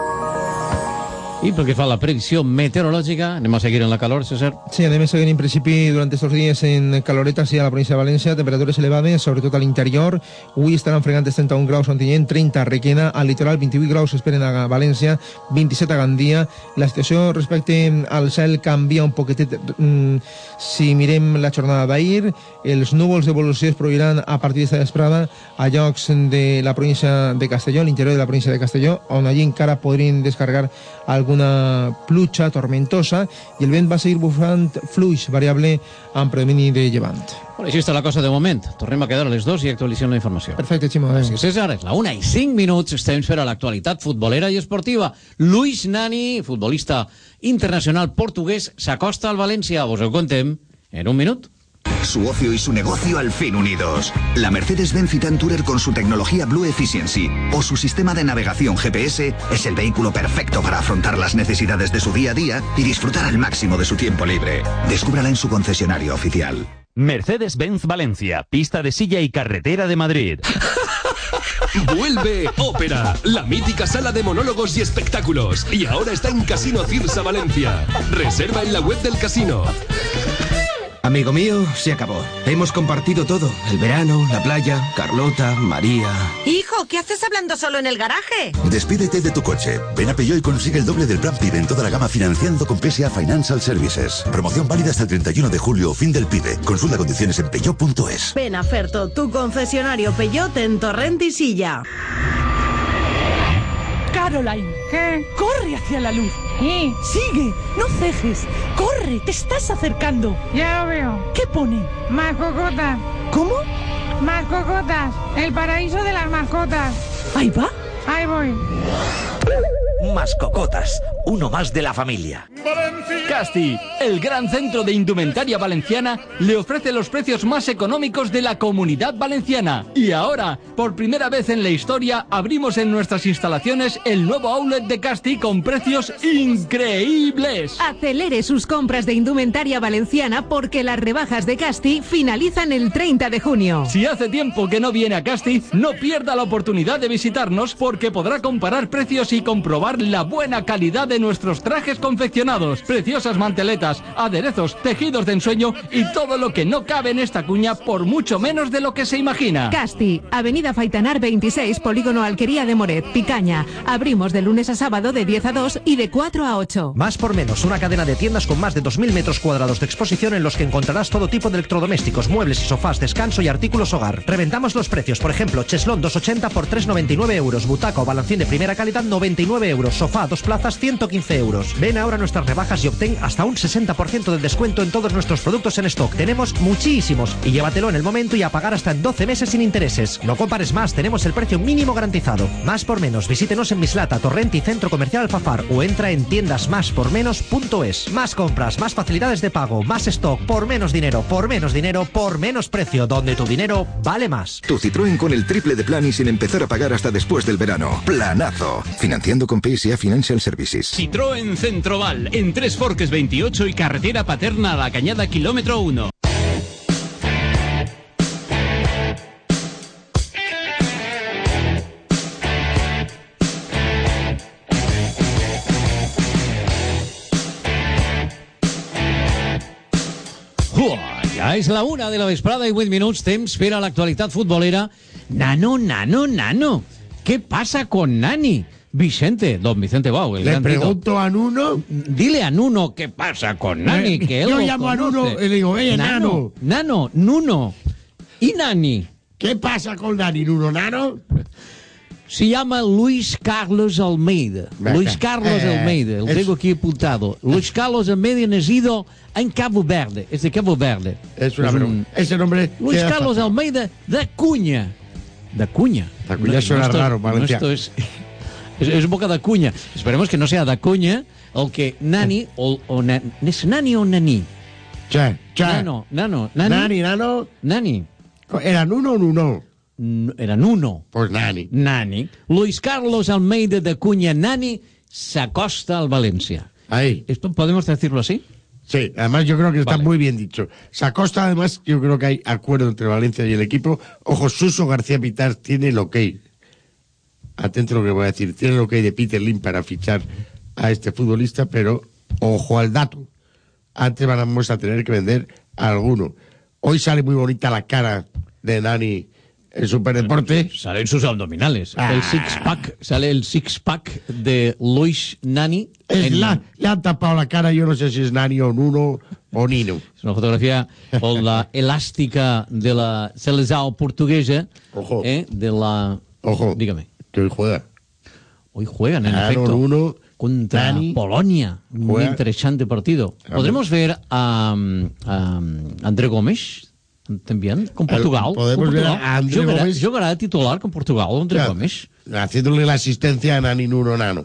I pel que fa a la previsió meteorològica, anem a seguir en la calor, César? Sí, anem a seguir en principi durant estos dies en caloretas i a la província de València, temperatures elevades, sobretot a l'interior. Avui estaran fregant trenta un graus a Ontinyent, trenta a Requena, al litoral vint-i-vuit graus s'esperen a València, vint-i-set a Gandia. La situació respecte al cel canvia un poquetet. Si mirem la jornada d'ahir, els núvols d'evolució es produiran a partir d'esta vesprada a llocs de la província de Castelló, l'interior de la província de Castelló, on allí encara podrien descarregar alguna pluja tormentosa i el vent va seguir bufant fluix, variable amb predomini de llevant. Bueno, així està la cosa de moment. Tornem a quedar a les dos i actualitzem la informació. Perfecte, Ximo. Gràcies, César. És la una i cinc minuts. Estem per a l'actualitat futbolera i esportiva. Luis Nani, futbolista internacional portuguès, s'acosta al València. Vos ho contem en un minut. Su ocio y su negocio al fin unidos. La Mercedes-Benz Citan Tourer con su tecnología Blue Efficiency o su sistema de navegación G P S es el vehículo perfecto para afrontar las necesidades de su día a día y disfrutar al máximo de su tiempo libre. Descúbrala en su concesionario oficial. Mercedes-Benz Valencia, pista de silla y carretera de Madrid. Vuelve Ópera, la mítica sala de monólogos y espectáculos. Y ahora está en Casino Cirsa Valencia. Reserva en la web del casino. Amigo mío, se acabó. Hemos compartido todo. El verano, la playa, Carlota, María... Hijo, ¿qué haces hablando solo en el garaje? Despídete de tu coche. Ven a Peugeot y consigue el doble del plan PIB en toda la gama financiando con P S A Financial Services. Promoción válida hasta el treinta y uno de julio, fin del PIB. Consulta condiciones en peugeot punto es. Ven a Ferto, tu concesionario Peugeot en Torrent y Silla. Caroline, ¿qué? Corre hacia la luz. ¿Y? Sigue, no cejes. Corre, te estás acercando. Ya lo veo. ¿Qué pone? Mascotas. ¿Cómo? Mascotas. El paraíso de las mascotas. Ahí va. Ahí voy. Mascocotas, uno más de la familia. Casti, el gran centro de indumentaria valenciana, le ofrece los precios más económicos de la Comunidad Valenciana. Y ahora, por primera vez en la historia, abrimos en nuestras instalaciones el nuevo outlet de Casti con precios increíbles. Acelere sus compras de indumentaria valenciana porque las rebajas de Casti finalizan el treinta de junio. Si hace tiempo que no viene a Casti, no pierda la oportunidad de visitarnos porque podrá comparar precios y comprobar la buena calidad de nuestros trajes confeccionados, preciosas manteletas, aderezos, tejidos de ensueño y todo lo que no cabe en esta cuña por mucho menos de lo que se imagina. Casti, Avenida Faitanar veintiséis, Polígono Alquería de Moret, Picaña. Abrimos de lunes a sábado de diez a dos y de cuatro a ocho. Más por menos, una cadena de tiendas con más de dos mil metros cuadrados de exposición en los que encontrarás todo tipo de electrodomésticos, muebles y sofás, descanso y artículos hogar. Reventamos los precios, por ejemplo, cheslón doscientos ochenta por trescientos noventa y nueve euros, butaca o balancín de primera calidad noventa y nueve euros, sofá dos plazas ciento quince euros. Ven ahora a nuestras rebajas y obtén Ten hasta un sesenta por ciento de descuento en todos nuestros productos en stock. Tenemos muchísimos y llévatelo en el momento y a pagar hasta en doce meses sin intereses. No compares más, tenemos el precio mínimo garantizado. Más por menos, visítenos en Mislata, Torrent y Centro Comercial Alfafar o entra en tiendas más por menos punto es. Más compras, más facilidades de pago, más stock, por menos dinero, por menos dinero, por menos precio, donde tu dinero vale más. Tu Citroën con el triple de plan y sin empezar a pagar hasta después del verano. ¡Planazo! Financiando con P S A Financial Services. Citroën Centroval, en Tres Forques veintiocho y carretera Paterna a la Cañada, kilómetro uno. Ja és la una de la vesprada i vuit minuts, temps per a l'actualitat futbolera. Nano, nano, nano, ¿qué pasa con Nani? Vicente, don Vicente Bau, el Le gran pregunto Tito. a Nuno. Dile a Nuno qué pasa con Nani, Eh, que él yo lo llamo a conoce. Nuno y le digo, oye, Nano. Nano, Nuno. ¿Y Nani? ¿Qué pasa con Nani, Nuno, Nano? Se llama Luis Carlos Almeida. Venga. Luis Carlos Eh, Almeida, lo es- tengo aquí apuntado. Luis Carlos Almeida, nacido en Cabo Verde. Es de Cabo Verde. Es una Es broma. un- Ese nombre. Luis queda Carlos fatal. Almeida de Cuña. De Cuña. De Cuña suena esto- raro, Valencia. esto es, es, es boca de Cuña. Esperemos que no sea de Cuña el que Nani o, o na- ¿es Nani o Nani? Che, che. Nano, Nano, Nani. Nani, Nano. Nani. ¿Era Nuno o Nuno? N- Era Nuno. Pues Nani. Nani. Luis Carlos Almeida de Cuña Nani s'acosta al Valencia. Ahí. ¿Esto podemos decirlo así? Sí, además yo creo que está Vale. muy bien dicho. Sacosta, además, yo creo que hay acuerdo entre Valencia y el equipo. Ojo, Suso García Pitar tiene el ok. Atento a lo que voy a decir. Tiene el ok de Peter Lim para fichar a este futbolista, pero ojo al dato. Antes vamos a tener que vender a alguno. Hoy sale muy bonita la cara de Nani en Superdeporte. Salen sus abdominales. Ah. El six-pack. Sale el six-pack de Luis Nani. Es en- la, le han tapado la cara, yo no sé si es Nani o Nuno o Nino. Es una fotografía con la elástica de la Seleção portuguesa. Ojo. eh, de la... Ojo. Dígame. Que hoy juega. Hoy juegan, en Claro, efecto. Nuno, contra Nani, Polonia. Muy juega. interesante partido. Hombre. ¿Podremos ver a, a André Gomes también con Portugal? podemos con ver Portugal. a André Jugará- Gomes. jugará de titular con Portugal, André Claro, Gomes. haciéndole la asistencia a Nani Nuno Nano.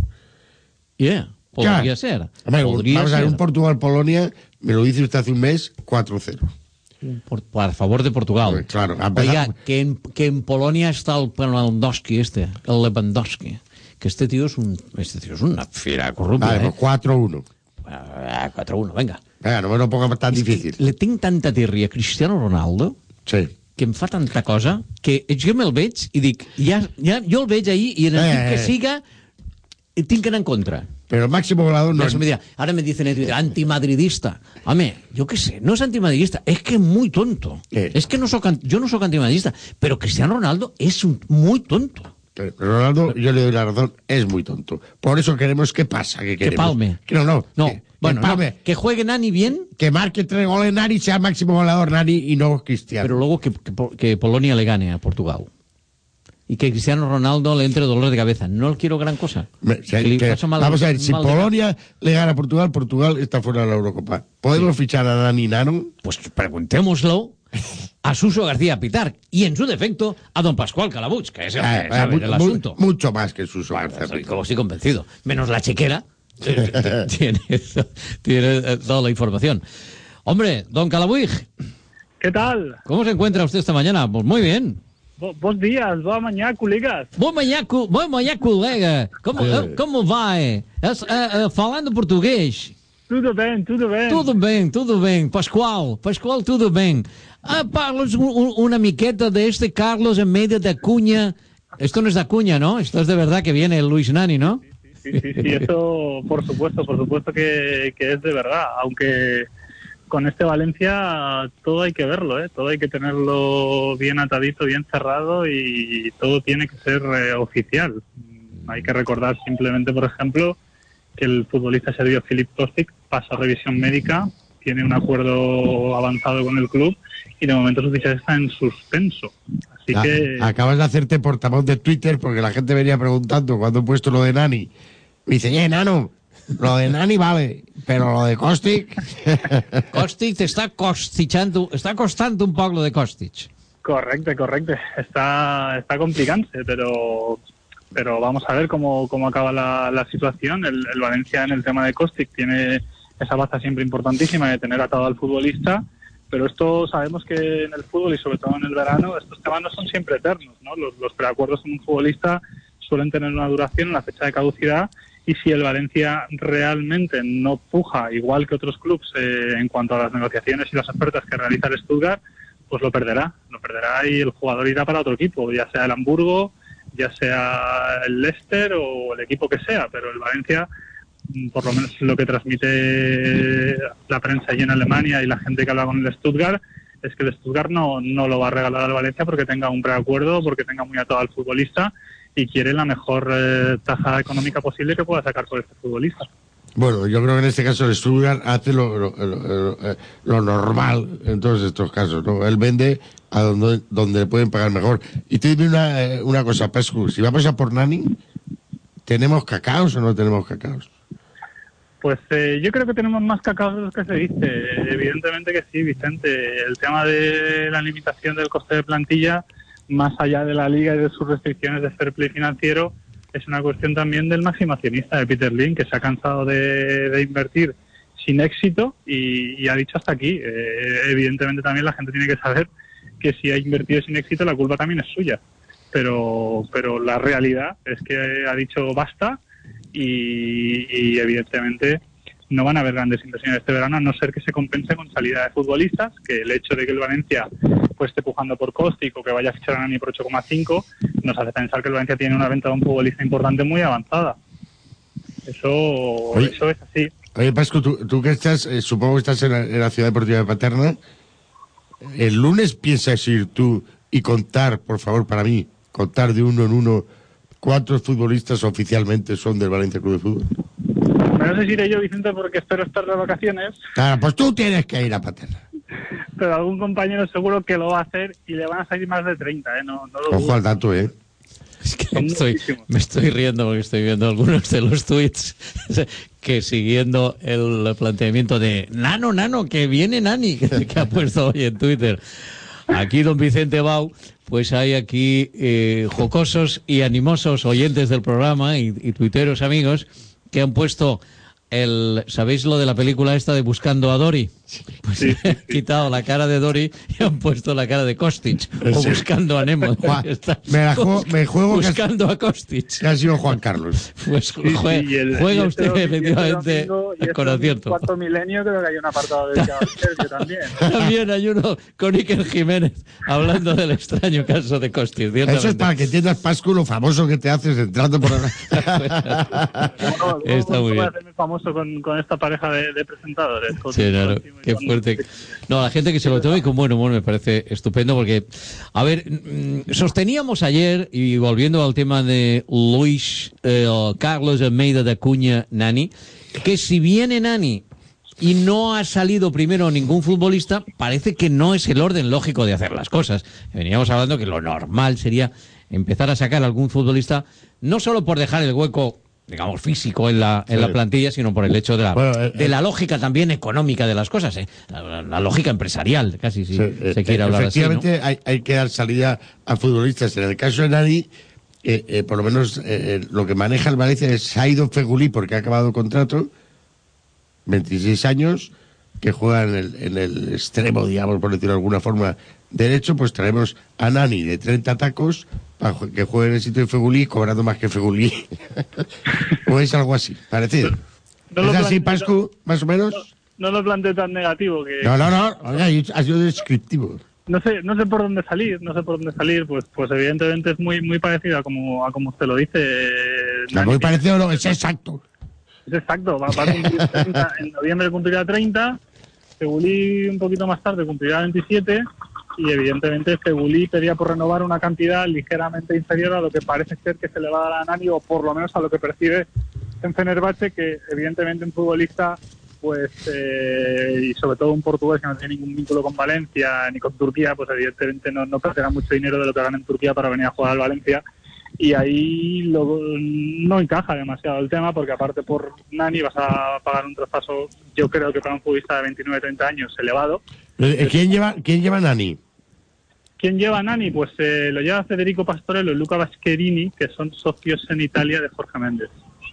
Yeah, podría Claro. ser. Hombre, Podría vamos a ver, ser. un Portugal-Polonia, me lo dice usted hace un mes, cuatro cero. Por, por favor de Portugal. Pues claro, a pesar- Oiga, que en, que en Polonia está el Lewandowski este, el Lewandowski. Que este tío es un, este tío es una fiera corrupta. Vale, ¿eh? pues cuatro uno. Ah, cuatro uno, venga. Venga, no me lo ponga tan És que difícil. Le tinc tanta tirria a Cristiano Ronaldo Sí. que em fa tanta cosa que jo me'l veig i dic, ja, ja, jo el veig ahir i en el Eh, equip que eh. siga eh, tinc que anar en contra. Pero el máximo goleador no No es... me dirá, ahora me dicen en Twitter, antimadridista. Home, yo qué sé, no es antimadridista, es que es muy tonto. Eh. Es que no soy, can- yo no soy antimadridista, pero Cristiano Ronaldo es un- muy tonto. Pero Ronaldo, yo le doy la razón, es muy tonto. Por eso queremos que pasa. Que, Que queremos. palme. Que no, no. No, que, bueno, que, no, palme, que juegue Nani bien, que marque tres goles Nani, sea máximo goleador Nani y no Cristiano. pero luego que, que, que Polonia le gane a Portugal. Y que Cristiano Ronaldo le entre dolor de cabeza. No le quiero gran cosa. Me- o sea, Que le que- pasa mal- vamos a ver, si mal de- Polonia le gana a Portugal, Portugal está fuera de la Eurocopa. ¿Podemos fichar a Nani Nano? Pues preguntémoslo a Suso García Pitar y en su defecto a don Pascual Calabuig, que es el que Ah, ah, sabe mu- del mu- asunto. mucho más que sus Estoy, como estoy convencido. Menos la chequera. eh, tiene, tiene eh, toda la información. Hombre, don Calabuig, ¿Qué tal? ¿cómo se encuentra usted esta mañana? Pues muy bien. Bo- Bons días, boa manhã, colegas. Bom manhã, co- bom manhã, colega. Como, Eh. eh, como vai? Es- eh, eh, falando português. Tudo bem, tudo bem. Tudo bem, tudo bem. Pascoal, Pascoal, tudo bem. Ah, Carlos, un- un- una miqueta de este Carlos en medio de Acuña. Esto no es de Acuña, ¿no? Esto es de verdad que viene el Luis Nani, ¿no? Sí, sí, sí, eso por supuesto, por supuesto que, que es de verdad, aunque con este Valencia todo hay que verlo, ¿eh? Todo hay que tenerlo bien atadito, bien cerrado y todo tiene que ser eh, oficial. Hay que recordar simplemente, por ejemplo, que el futbolista serbio Filip Kostic pasa revisión médica, tiene un acuerdo avanzado con el club y de momento su fichaje está en suspenso. Así Ah, que... acabas de hacerte portavoz de Twitter porque la gente venía preguntando cuando he puesto lo de Nani. Me dice, eh, Nano, lo de Nani vale, pero lo de Kostic... Kostic te está costicando, está costando un poco lo de Kostic. Correcte, correcte. Está, está complicándose, pero, pero vamos a ver cómo, cómo acaba la, la situación. El, el Valencia en el tema de Kostic tiene esa baza siempre importantísima de tener atado al futbolista, pero esto sabemos que en el fútbol y sobre todo en el verano estos temas no son siempre eternos, ¿no? Los, los preacuerdos con un futbolista suelen tener una duración, una fecha de caducidad, y si el Valencia realmente no puja igual que otros clubes eh, en cuanto a las negociaciones y las ofertas que realiza el Stuttgart, pues lo perderá, lo perderá y el jugador irá para otro equipo, ya sea el Hamburgo, ya sea el Leicester o el equipo que sea, pero el Valencia, por lo menos lo que transmite la prensa allí en Alemania y la gente que habla con el Stuttgart, es que el Stuttgart no, no lo va a regalar al Valencia porque tenga un preacuerdo, porque tenga muy atado al futbolista y quiere la mejor eh, tasa económica posible que pueda sacar por este futbolista. Bueno, yo creo que en este caso el Stuttgart hace lo, lo, lo, lo, lo normal en todos estos casos, ¿no? Él vende a donde, donde le pueden pagar mejor. Y te digo una, una cosa, Pascu, si vamos a por Nani, ¿tenemos cacaos o no tenemos cacaos? Pues eh, yo creo que tenemos más cacaos de los que se dice. Evidentemente que sí, Vicente. El tema de la limitación del coste de plantilla, más allá de la liga y de sus restricciones de fair play financiero, es una cuestión también del máximo accionista de Peter Lim, que se ha cansado de, de invertir sin éxito y, y ha dicho hasta aquí. Eh, evidentemente también la gente tiene que saber que si ha invertido sin éxito la culpa también es suya. Pero, pero la realidad es que ha dicho basta y, y evidentemente no van a haber grandes inversiones este verano, a no ser que se compense con salida de futbolistas, que el hecho de que el Valencia pues esté pujando por Kostic o que vaya a fichar a Nani por ocho coma cinco nos hace pensar que el Valencia tiene una venta de un futbolista importante muy avanzada. Eso, oye, eso es así. Oye, Pascu, tú, tú que estás, eh, supongo que estás en la, en la Ciudad Deportiva de Paterna, ¿el lunes piensas ir tú y contar, por favor, para mí, contar de uno en uno cuántos futbolistas oficialmente son del Valencia Club de Fútbol? No sé si iré yo, Vicente, porque espero estar de vacaciones. Claro, pues tú tienes que ir a Paterna. Pero algún compañero seguro que lo va a hacer y le van a salir más de treinta, ¿eh? No, no lo Ojo al dato, ¿eh? Es que me estoy, me estoy riendo porque estoy viendo algunos de los tweets que siguiendo el planteamiento de Nano, Nano, que viene Nani, que, que ha puesto hoy en Twitter. Aquí don Vicente Bau, pues hay aquí eh, jocosos y animosos oyentes del programa y, y tuiteros amigos que han puesto el, ¿sabéis lo de la película esta de Buscando a Dory? Pues sí, sí, han quitado la cara de Dory y han puesto la cara de Kostic, o sí. Buscando a Nemo. Juan, me, la juego, me juego buscando que a Kostic. Que ha sido Juan Carlos. Pues sí, jue, sí, el, juega usted este efectivamente domingo, con acierto. En el cuarto milenio creo que hay un apartado de Sergio también. También hay uno con Iker Jiménez hablando del extraño caso de Kostic. Eso es para que entiendas, Pascu, lo famoso que te haces entrando por ahí. Bueno, está muy bien. Hacerme famoso con, con esta pareja de, de presentadores. Con sí, claro, qué fuerte. No, la gente que se lo tome con buen humor me parece estupendo porque, a ver, sosteníamos ayer, y volviendo al tema de Luis eh, Carlos Almeida de Acuña Nani, que si viene Nani y no ha salido primero ningún futbolista, parece que no es el orden lógico de hacer las cosas. Veníamos hablando que lo normal sería empezar a sacar algún futbolista, no solo por dejar el hueco, digamos, físico en la en sí. la plantilla, sino por el hecho de la, bueno, eh, de la lógica también económica de las cosas, ¿eh? la, la lógica empresarial, casi, si sí, se eh, quiere hablar así, ¿no? Efectivamente, hay, hay que dar salida a futbolistas. En el caso de Nani, eh, eh, por lo menos eh, lo que maneja el Valencia es Saido Feguli, porque ha acabado contrato, veintiséis años, que juega en el, en el extremo, digamos, por decirlo de alguna forma, derecho. Pues traemos a Nani de treinta tacos para que juegue en el sitio de Feguli, cobrando más que Feguli. O es algo así, parecido. No, no ¿es así, Pascu, más o menos? No, no lo planteé tan negativo. Que... No, no, no, oiga, ha sido descriptivo. No sé, no sé por dónde salir, no sé por dónde salir, pues pues evidentemente es muy muy parecido a como, a como usted lo dice. No, muy parecido, no, es exacto. Es exacto, va, va a cumplir treinta, en noviembre cumplirá treinta, Feguli un poquito más tarde cumplirá veintisiete, y evidentemente Feguli pedía por renovar una cantidad ligeramente inferior a lo que parece ser que se le va a dar a Nani, o por lo menos a lo que percibe en Fenerbahce, que evidentemente un futbolista, pues eh, y sobre todo un portugués que no tiene ningún vínculo con Valencia ni con Turquía, pues evidentemente no, no perderá mucho dinero de lo que gana en Turquía para venir a jugar al Valencia, y ahí lo, no encaja demasiado el tema, porque aparte por Nani vas a pagar un traspaso, yo creo que para un futbolista de veintinueve treinta años elevado. ¿Quién lleva, quién lleva Nani? ¿Quién lleva a Nani? Pues eh, lo lleva Federico Pastorello y Luca Bascherini, que son socios en Italia de Jorge Méndez.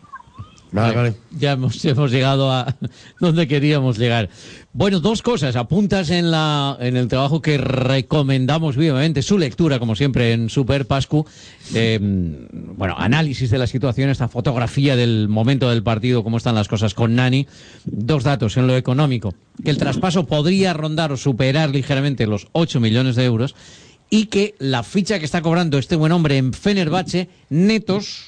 Vale, vale. Ya hemos, hemos llegado a donde queríamos llegar. Bueno, dos cosas. Apuntas en la en el trabajo que recomendamos vivamente, su lectura, como siempre, en Super Pascu. Eh, bueno, análisis de la situación, esta fotografía del momento del partido, cómo están las cosas con Nani. Dos datos en lo económico. Que el traspaso podría rondar o superar ligeramente los ocho millones de euros y que la ficha que está cobrando este buen hombre en Fenerbahce, netos,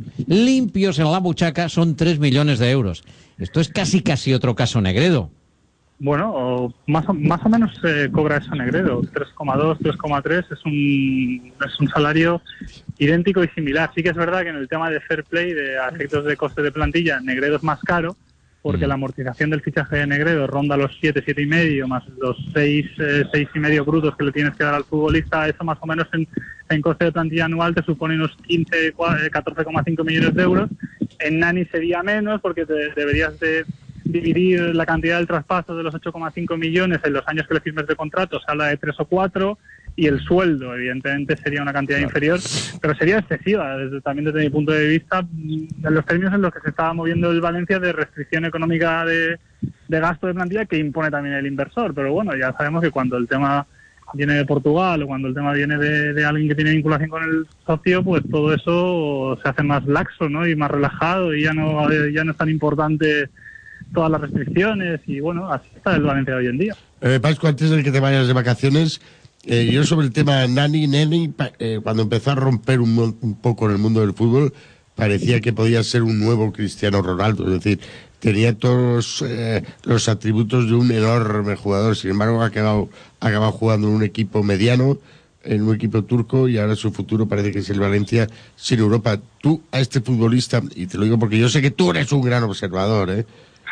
limpios en la buchaca, son tres millones de euros. Esto es casi casi otro caso Negredo. Bueno, o más, o, más o menos eh, cobra eso Negredo. tres coma dos, tres coma tres es un, es un salario idéntico y similar. Sí que es verdad que en el tema de fair play, de efectos de coste de plantilla, Negredo es más caro, porque la amortización del fichaje de Negredo ronda los siete, siete y medio, más los seis, eh, seis y medio brutos que le tienes que dar al futbolista. Eso más o menos en, en coste de plantilla anual te supone unos quince, catorce coma cinco millones de euros. En Nani sería menos, porque te deberías de dividir la cantidad del traspaso de los ocho coma cinco millones en los años que le firmes de contrato, se habla de tres o cuatro, y el sueldo evidentemente sería una cantidad claro. inferior, pero sería excesiva desde, también desde mi punto de vista, en los términos en los que se estaba moviendo el Valencia de restricción económica de, de gasto de plantilla que impone también el inversor. Pero bueno, ya sabemos que cuando el tema viene de Portugal o cuando el tema viene de, de alguien que tiene vinculación con el socio, pues todo eso se hace más laxo, ¿no? Y más relajado, y ya no, ya no es tan importante todas las restricciones, y bueno, así está el Valencia hoy en día. Eh, Pascu, antes de que te vayas de vacaciones, eh, yo sobre el tema Nani, Neni, eh, cuando empezó a romper un, un poco en el mundo del fútbol, parecía que podía ser un nuevo Cristiano Ronaldo, es decir, tenía todos eh, los atributos de un enorme jugador. Sin embargo, ha acabado, ha acabado jugando en un equipo mediano, en un equipo turco, y ahora su futuro parece que es el Valencia sin Europa. Tú, a este futbolista, y te lo digo porque yo sé que tú eres un gran observador, ¿eh?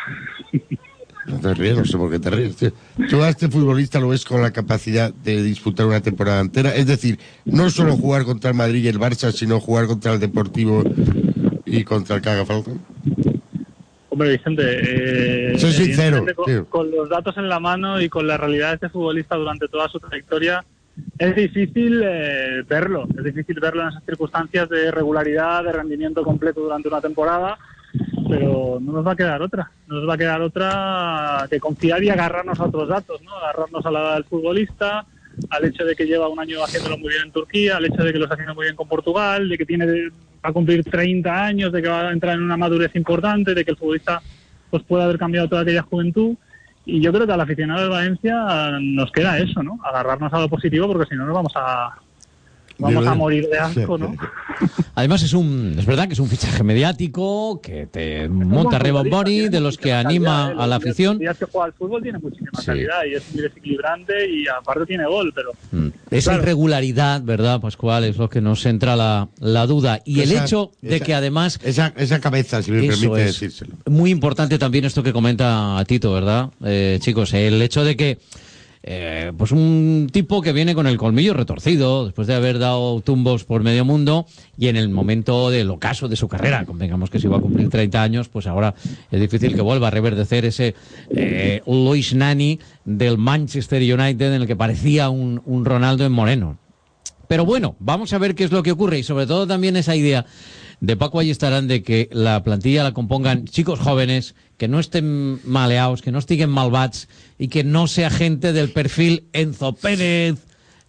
No te ríes, no sé por qué te ríes, tío. Tú a este futbolista lo ves con la capacidad de disputar una temporada entera, es decir, no solo jugar contra el Madrid y el Barça, sino jugar contra el Deportivo y contra el que haga falta. Hombre, Vicente, eh, soy sincero, con, con los datos en la mano y con la realidad de este futbolista durante toda su trayectoria, es difícil eh, verlo, es difícil verlo en esas circunstancias de regularidad, de rendimiento completo durante una temporada. Pero no nos va a quedar otra, no nos va a quedar otra que confiar y agarrarnos a otros datos, ¿no? Agarrarnos a la edad del futbolista, al hecho de que lleva un año haciéndolo muy bien en Turquía, al hecho de que lo está haciendo muy bien con Portugal, de que tiene va a cumplir treinta años, de que va a entrar en una madurez importante, de que el futbolista pues puede haber cambiado toda aquella juventud. Y yo creo que al aficionado de Valencia nos queda eso, ¿no? Agarrarnos a lo positivo, porque si no nos vamos a... Vamos a morir de asco, ¿no? Además es un es verdad que es un fichaje mediático que te monta rebombori, de los que anima a la afición. Los días que juega al fútbol tiene muchísima sí. calidad y es muy desequilibrante y aparte tiene gol, pero... Mm. Esa claro. irregularidad, ¿verdad, Pascual? Es lo que nos entra la, la duda. Y esa, el hecho de esa, que además... Esa, esa cabeza, si me permite es decírselo. Muy importante también esto que comenta Tito, ¿verdad? Eh, chicos, el hecho de que Eh, pues un tipo que viene con el colmillo retorcido después de haber dado tumbos por medio mundo y en el momento del ocaso de su carrera, convengamos que si va a cumplir treinta años, pues ahora es difícil que vuelva a reverdecer ese eh, Luis Nani del Manchester United en el que parecía un, un Ronaldo en moreno. Pero bueno, vamos a ver qué es lo que ocurre y sobre todo también esa idea de Paco Ayestarán de que la plantilla la compongan chicos jóvenes, que no estén maleados, que no estiguen malvats y que no sea gente del perfil Enzo Pérez,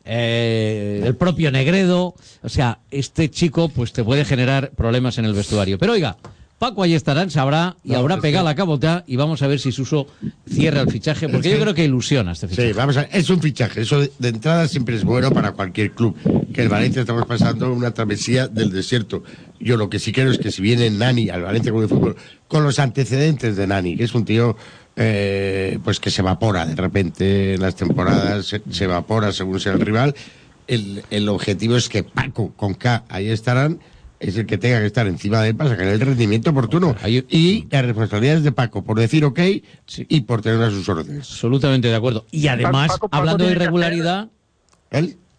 eh, el propio Negredo. O sea, este chico pues te puede generar problemas en el vestuario. Pero oiga, Paco Ayestarán sabrá y no, habrá pegado sí. la cabota y vamos a ver si Suso cierra el fichaje, porque sí. yo creo que ilusiona este fichaje. Sí, vamos a ver, es un fichaje, eso de, de entrada siempre es bueno para cualquier club. Que el Valencia estamos pasando una travesía del desierto. Yo lo que sí quiero es que si viene Nani al Valencia Club de Fútbol con los antecedentes de Nani, que es un tío eh, pues que se evapora de repente en las temporadas, se, se evapora según sea el rival, el, el objetivo es que Paco con K ahí estarán, es el que tenga que estar encima de él para sacar el rendimiento oportuno. Y las responsabilidades de Paco por decir ok sí. y por tener a sus órdenes. Absolutamente de acuerdo. Y además, Paco, Paco hablando de irregularidad... ¿Él?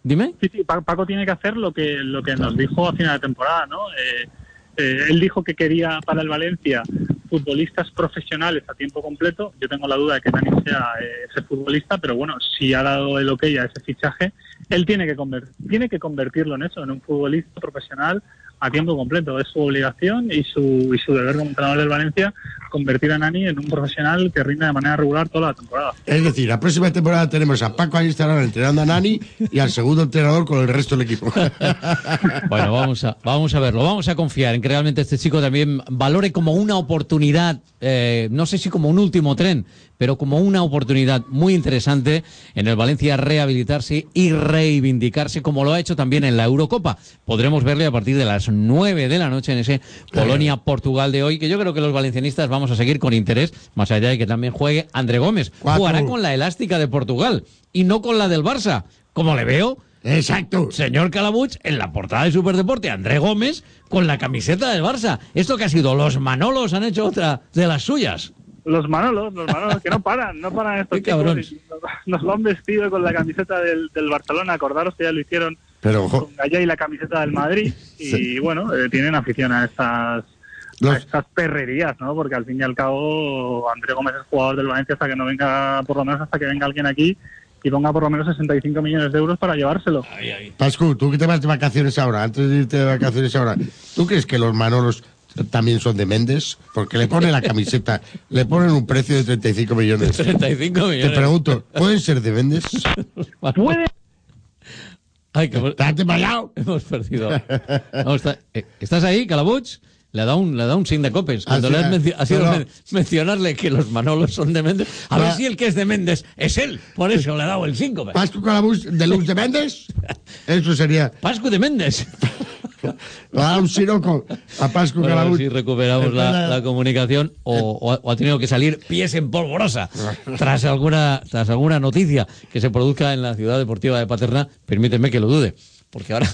Dime. Sí, sí, Paco tiene que hacer lo que lo que nos dijo a final de temporada, ¿no? Eh, eh, él dijo que quería para el Valencia futbolistas profesionales a tiempo completo. Yo tengo la duda de que Nani sea eh, ese futbolista, pero bueno, si ha dado el ok a ese fichaje, él tiene que convertir, tiene que convertirlo en eso, en un futbolista profesional a tiempo completo. Es su obligación y su y su deber como entrenador del Valencia convertir a Nani en un profesional que rinda de manera regular toda la temporada. Es decir, la próxima temporada tenemos a Paco Ayestarán entrenando a Nani y al segundo entrenador con el resto del equipo. Bueno, vamos a, vamos a verlo, vamos a confiar en que realmente este chico también valore como una oportunidad, eh, no sé si como un último tren, pero como una oportunidad muy interesante en el Valencia rehabilitarse y reivindicarse, como lo ha hecho también en la Eurocopa. Podremos verle a partir de las nueve de la noche en ese Polonia-Portugal de hoy, que yo creo que los valencianistas vamos a seguir con interés, más allá de que también juegue André Gómez. Cuatro. Jugará con la elástica de Portugal y no con la del Barça, como le veo. Exacto. Señor Calabuch, en la portada de Superdeporte, André Gómez con la camiseta del Barça. Esto que ha sido, los Manolos han hecho otra de las suyas. Los Manolos, los Manolos, que no paran, no paran estos Qué cabrón. chicos. Y nos lo han vestido con la camiseta del, del Barcelona. Acordaros que ya lo hicieron Pero, ojo. con Gallá y la camiseta del Madrid. Y Sí. bueno, eh, tienen afición a estas, Los- a estas perrerías, ¿no? Porque al fin y al cabo, André Gómez es jugador del Valencia hasta que no venga, por lo menos hasta que venga alguien aquí y ponga por lo menos sesenta y cinco millones de euros para llevárselo. Pascu, tú que te vas de vacaciones ahora, antes de irte de vacaciones ahora, ¿tú crees que los Manolos también son de Méndez? Porque le ponen la camiseta, le ponen un precio de treinta y cinco millones. treinta y cinco millones. Te pregunto, ¿pueden ser de Méndez? Puede. Ay, que hemos, ¡Date para allá! hemos perdido. Vamos, está- eh, ¿Estás ahí, Calabuch? Le ha dado un, le ha dado un sign de copes. Cuando Ah, sí, le has ah, mencio- ha sido no, no. men- mencionarle que los Manolos son de Méndez. A ver Ah. si el que es de Méndez es él. Por eso le ha dado el síncope. ¿Pascu Calabús de Luz de Méndez? Eso sería. Pascu de Méndez. Le va a dar un siroco a Pascu Bueno, a ver Calabús. si recuperamos la, Espera. la comunicación o, o ha- o ha tenido que salir pies en polvorosa tras alguna, tras alguna noticia que se produzca en la ciudad deportiva de Paterna. Permíteme que lo dude, porque ahora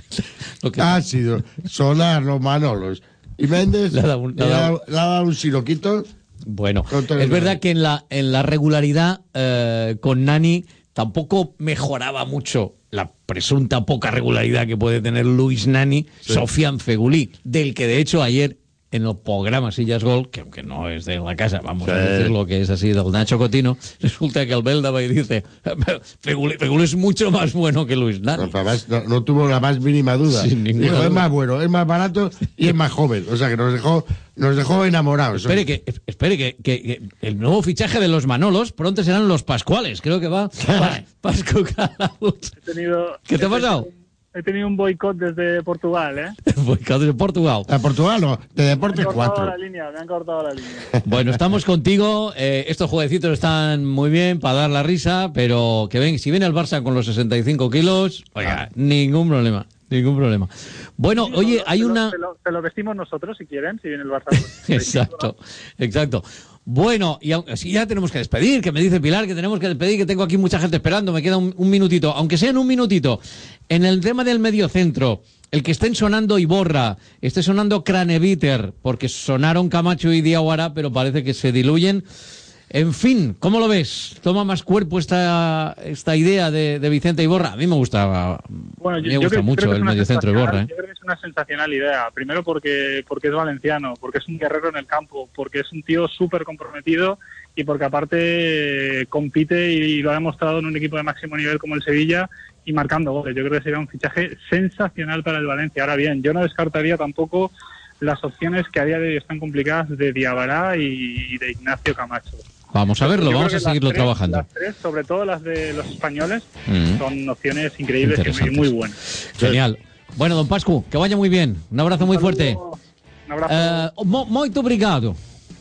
lo que Ha sido sonar los Manolos. Y Méndez Le ha dado un- le ha le ha dado- dado- le ha dado un siroquito. Bueno, Con todo es el- verdad que en la, en la regularidad eh, con Nani tampoco mejoraba mucho la presunta poca regularidad que puede tener Luis Nani, Sí. Sofian Fegulí, del que de hecho ayer en el programa Sillas Gol, que aunque no es de la casa, vamos a Sí. decir lo que es así del Nacho Cotino, resulta que el Belda va y dice, Fegulí, Fegulí es mucho más bueno que Luis Nani. No, además, no, no tuvo la más mínima duda. Sin ninguna Dijo, duda. es más bueno, es más barato y es más joven. O sea que nos dejó, nos dejó enamorados. Espere que, espere que, que- que el nuevo fichaje de los Manolos pronto serán los Pascuales. Creo que va Pa- Pascu Calabuch. He tenido, ¿Qué te ha he pasado? tenido- He tenido un boicot desde Portugal, ¿eh? Boicot de Portugal. A Portugal no, de Me Deporte han cortado cuatro. la línea, me han cortado la línea. Bueno, estamos contigo. eh, estos jueguecitos están muy bien para dar la risa, pero que ven, si viene el Barça con los sesenta y cinco kilos, oiga, ningún problema, ningún problema. Bueno, oye, hay Se lo- una... Se lo, se lo vestimos nosotros, si quieren, si viene el Barça. Exacto, exacto. Bueno, y aun- así ya tenemos que despedir, que me dice Pilar que tenemos que despedir, que tengo aquí mucha gente esperando, me queda un, un minutito, aunque sea en un minutito. En el tema del mediocentro, el que estén sonando Iborra, esté sonando Craneviter, porque sonaron Camacho y Diawara, pero parece que se diluyen. En fin, ¿cómo lo ves? ¿Toma más cuerpo esta, esta idea de, de Vicente Iborra? A mí me gusta, Bueno, a mí me gusta creo- mucho creo que es el una mediocentro sensacional- Iborra, ¿eh? Yo creo que es una sensacional idea. Primero porque, porque es valenciano, porque es un guerrero en el campo, porque es un tío súper comprometido y porque aparte compite y lo ha demostrado en un equipo de máximo nivel como el Sevilla y marcando goles. Yo creo que sería un fichaje sensacional para el Valencia. Ahora bien, yo no descartaría tampoco las opciones que a día de hoy están complicadas de Diabará y de Ignacio Camacho. Vamos a verlo, Yo creo vamos que a seguirlo las tres- trabajando. Las tres, sobre todo las de los españoles, Mm. son opciones increíbles y muy, Interesantes. muy buenas. Genial. Bueno, don Pascu, que vaya muy bien. Un abrazo muy fuerte. Un abrazo. Eh, mo- muito obrigado.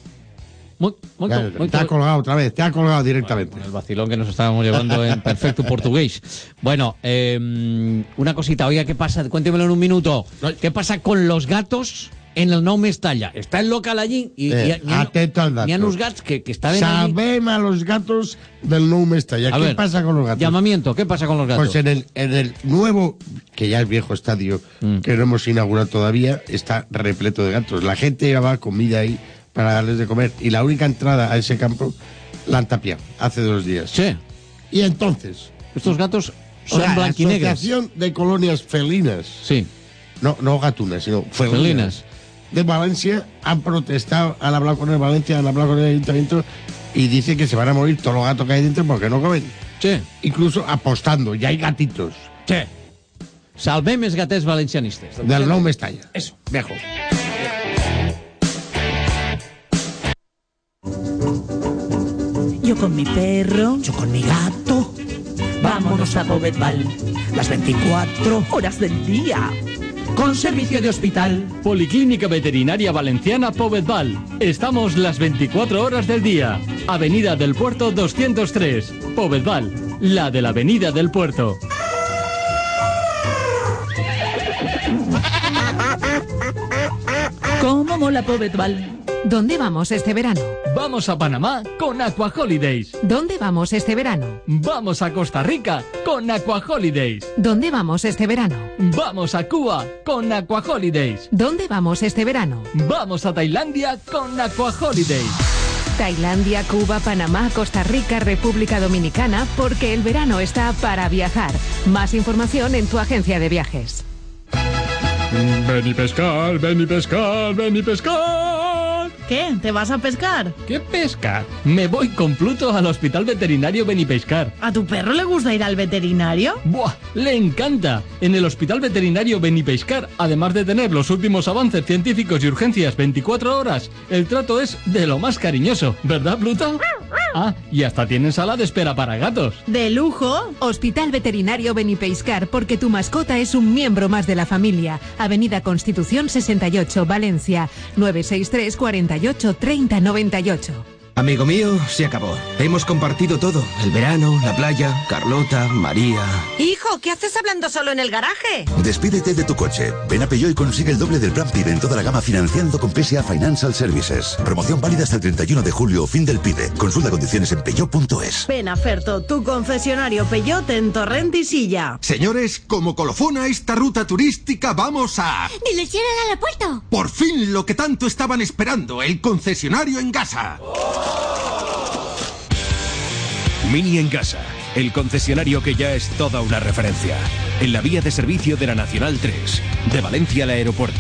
Muy, muy, Ya, muy- te ha colgado otra vez, te ha colgado directamente. el vacilón que nos estábamos llevando en perfecto portugués. Bueno, eh, una cosita, oiga, ¿qué pasa? Cuéntemelo en un minuto. ¿Qué pasa con los gatos en el Nou Mestalla? Está el local allí y, Eh, y- n'hi ha- atento al dato. n'hi ha uns gats que, que estaven allí. Sabem a los gatos del Nou Mestalla. A ¿Qué ver, pasa con los gatos? Llamamiento, ¿qué pasa con los gatos? Pues en el, en el nuevo, que ya es viejo estadio, Mm. que no hemos inaugurado todavía, está repleto de gatos. La gente lleva comida ahí para darles de comer. Y la única entrada a ese campo la han tapiado hace dos días. Sí. Y entonces, Estos gatos Son o sea, blanquinegres. La Asociación de Colonias Felinas. Sí. No, no gatunas, sino felinas. Felinas. De Valencia han protestado, han hablado con el Valencia, han hablado con el ayuntamiento y dicen que se van a morir todos los gatos que hay dentro porque no caben. Sí. Incluso apostando, ya hay gatitos. Sí. Salvem els gatets valencianistes. Del nou Mestalla. Eso. Viejo. Yo con mi perro, yo con mi gato. Vámonos a Povedval, las veinticuatro horas del día. Con servicio de hospital. Policlínica Veterinaria Valenciana Povedval. Estamos las veinticuatro horas del día. Avenida del Puerto doscientos tres. Povedval, la de la Avenida del Puerto. ¿Cómo mola Povedval? ¿Dónde vamos este verano? Vamos a Panamá con Aqua Holidays. ¿Dónde vamos este verano? Vamos a Costa Rica con Aqua Holidays. ¿Dónde vamos este verano? Vamos a Cuba con Aqua Holidays. ¿Dónde vamos este verano? Vamos a Tailandia con Aqua Holidays. Tailandia, Cuba, Panamá, Costa Rica, República Dominicana, porque el verano está para viajar. Más información en tu agencia de viajes. Ven y pescar, ven y pescar, ven y pescar. ¿Qué? ¿Te vas a pescar? ¿Qué pesca? Me voy con Pluto al Hospital Veterinario Benipescar. ¿A tu perro le gusta ir al veterinario? ¡Buah! ¡Le encanta! En el Hospital Veterinario Benipescar, además de tener los últimos avances científicos y urgencias veinticuatro horas, el trato es de lo más cariñoso, ¿verdad, Pluto? Ah, y hasta tienen sala de espera para gatos. ¡De lujo! Hospital Veterinario Benipescar, porque tu mascota es un miembro más de la familia. Avenida Constitución sesenta y ocho, Valencia, nueve seis tres, cuarenta y ocho, treinta, noventa y ocho. Amigo mío, se acabó. Hemos compartido todo. El verano, la playa, Carlota, María... Hijo, ¿qué haces hablando solo en el garaje? Despídete de tu coche. Ven a Peugeot y consigue el doble del plan PIDE en toda la gama financiando con P S A Financial Services. Promoción válida hasta el treinta y uno de julio, fin del PIDE. Consulta condiciones en peugeot punto es. Ven a Ferto, tu concesionario Peugeot en Torrent y Silla. Señores, como colofón a esta ruta turística vamos a... ¡Dilución al aeropuerto! Por fin lo que tanto estaban esperando, el concesionario en Gasa. Mini en Gasa, el concesionario que ya es toda una referencia. En la vía de servicio de la Nacional tres, de Valencia al aeropuerto.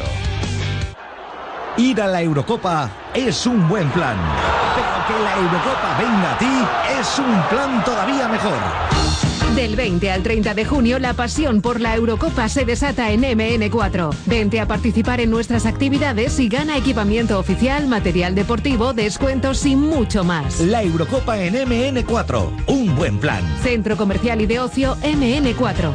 Ir a la Eurocopa es un buen plan, pero que la Eurocopa venga a ti es un plan todavía mejor. Del veinte al treinta de junio, la pasión por la Eurocopa se desata en eme ene cuatro. Vente a participar en nuestras actividades y gana equipamiento oficial, material deportivo, descuentos y mucho más. La Eurocopa en eme ene cuatro, un buen plan. Centro Comercial y de Ocio eme ene cuatro.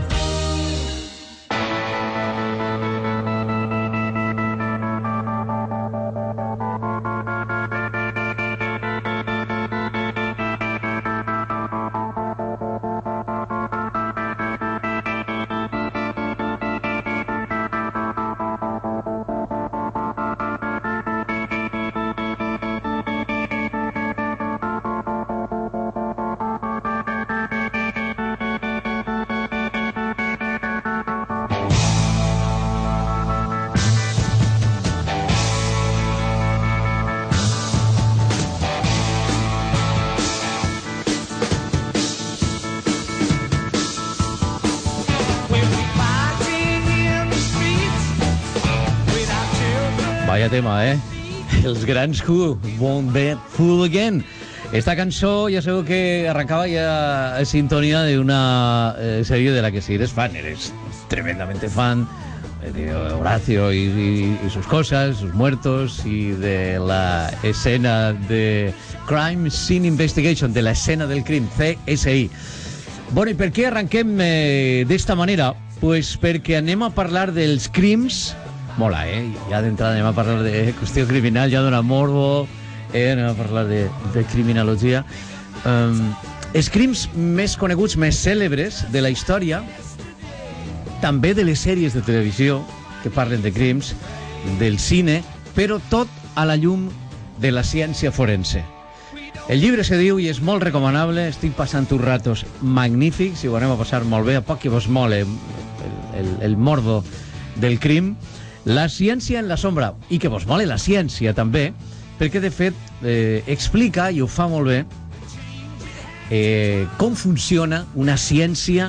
Vaya tema, eh? Els grans Who Won't Be Fooled Again. Esta cançó ya sabeu que arrancaba ya en sintonía de una eh, serie de la que si eres fan, eres tremendamente fan de Horacio y, y, y sus cosas, sus muertos, y de la escena de Crime Scene Investigation, de la escena del crim, ce esse i. Bueno, i per què arrenquem eh, d'esta manera? Pues perquè anem a parlar dels crims. Mola, eh? Ja d'entrada anem a parlar de qüestió criminal, ja dona morbo, eh? Anem a parlar de, de criminologia. Um, els crims més coneguts, més cèlebres de la història, també de les sèries de televisió que parlen de crims, del cine, però tot a la llum de la ciència forense. El llibre se diu, i és molt recomanable, estic passant uns ratos magnífics, i ho anem a passar molt bé, a poc que vos mole el, el, el mordo del crim, La ciència en la sombra, i que vos mole la ciència també, perquè de fet eh, explica, i ho fa molt bé, eh, com funciona una ciència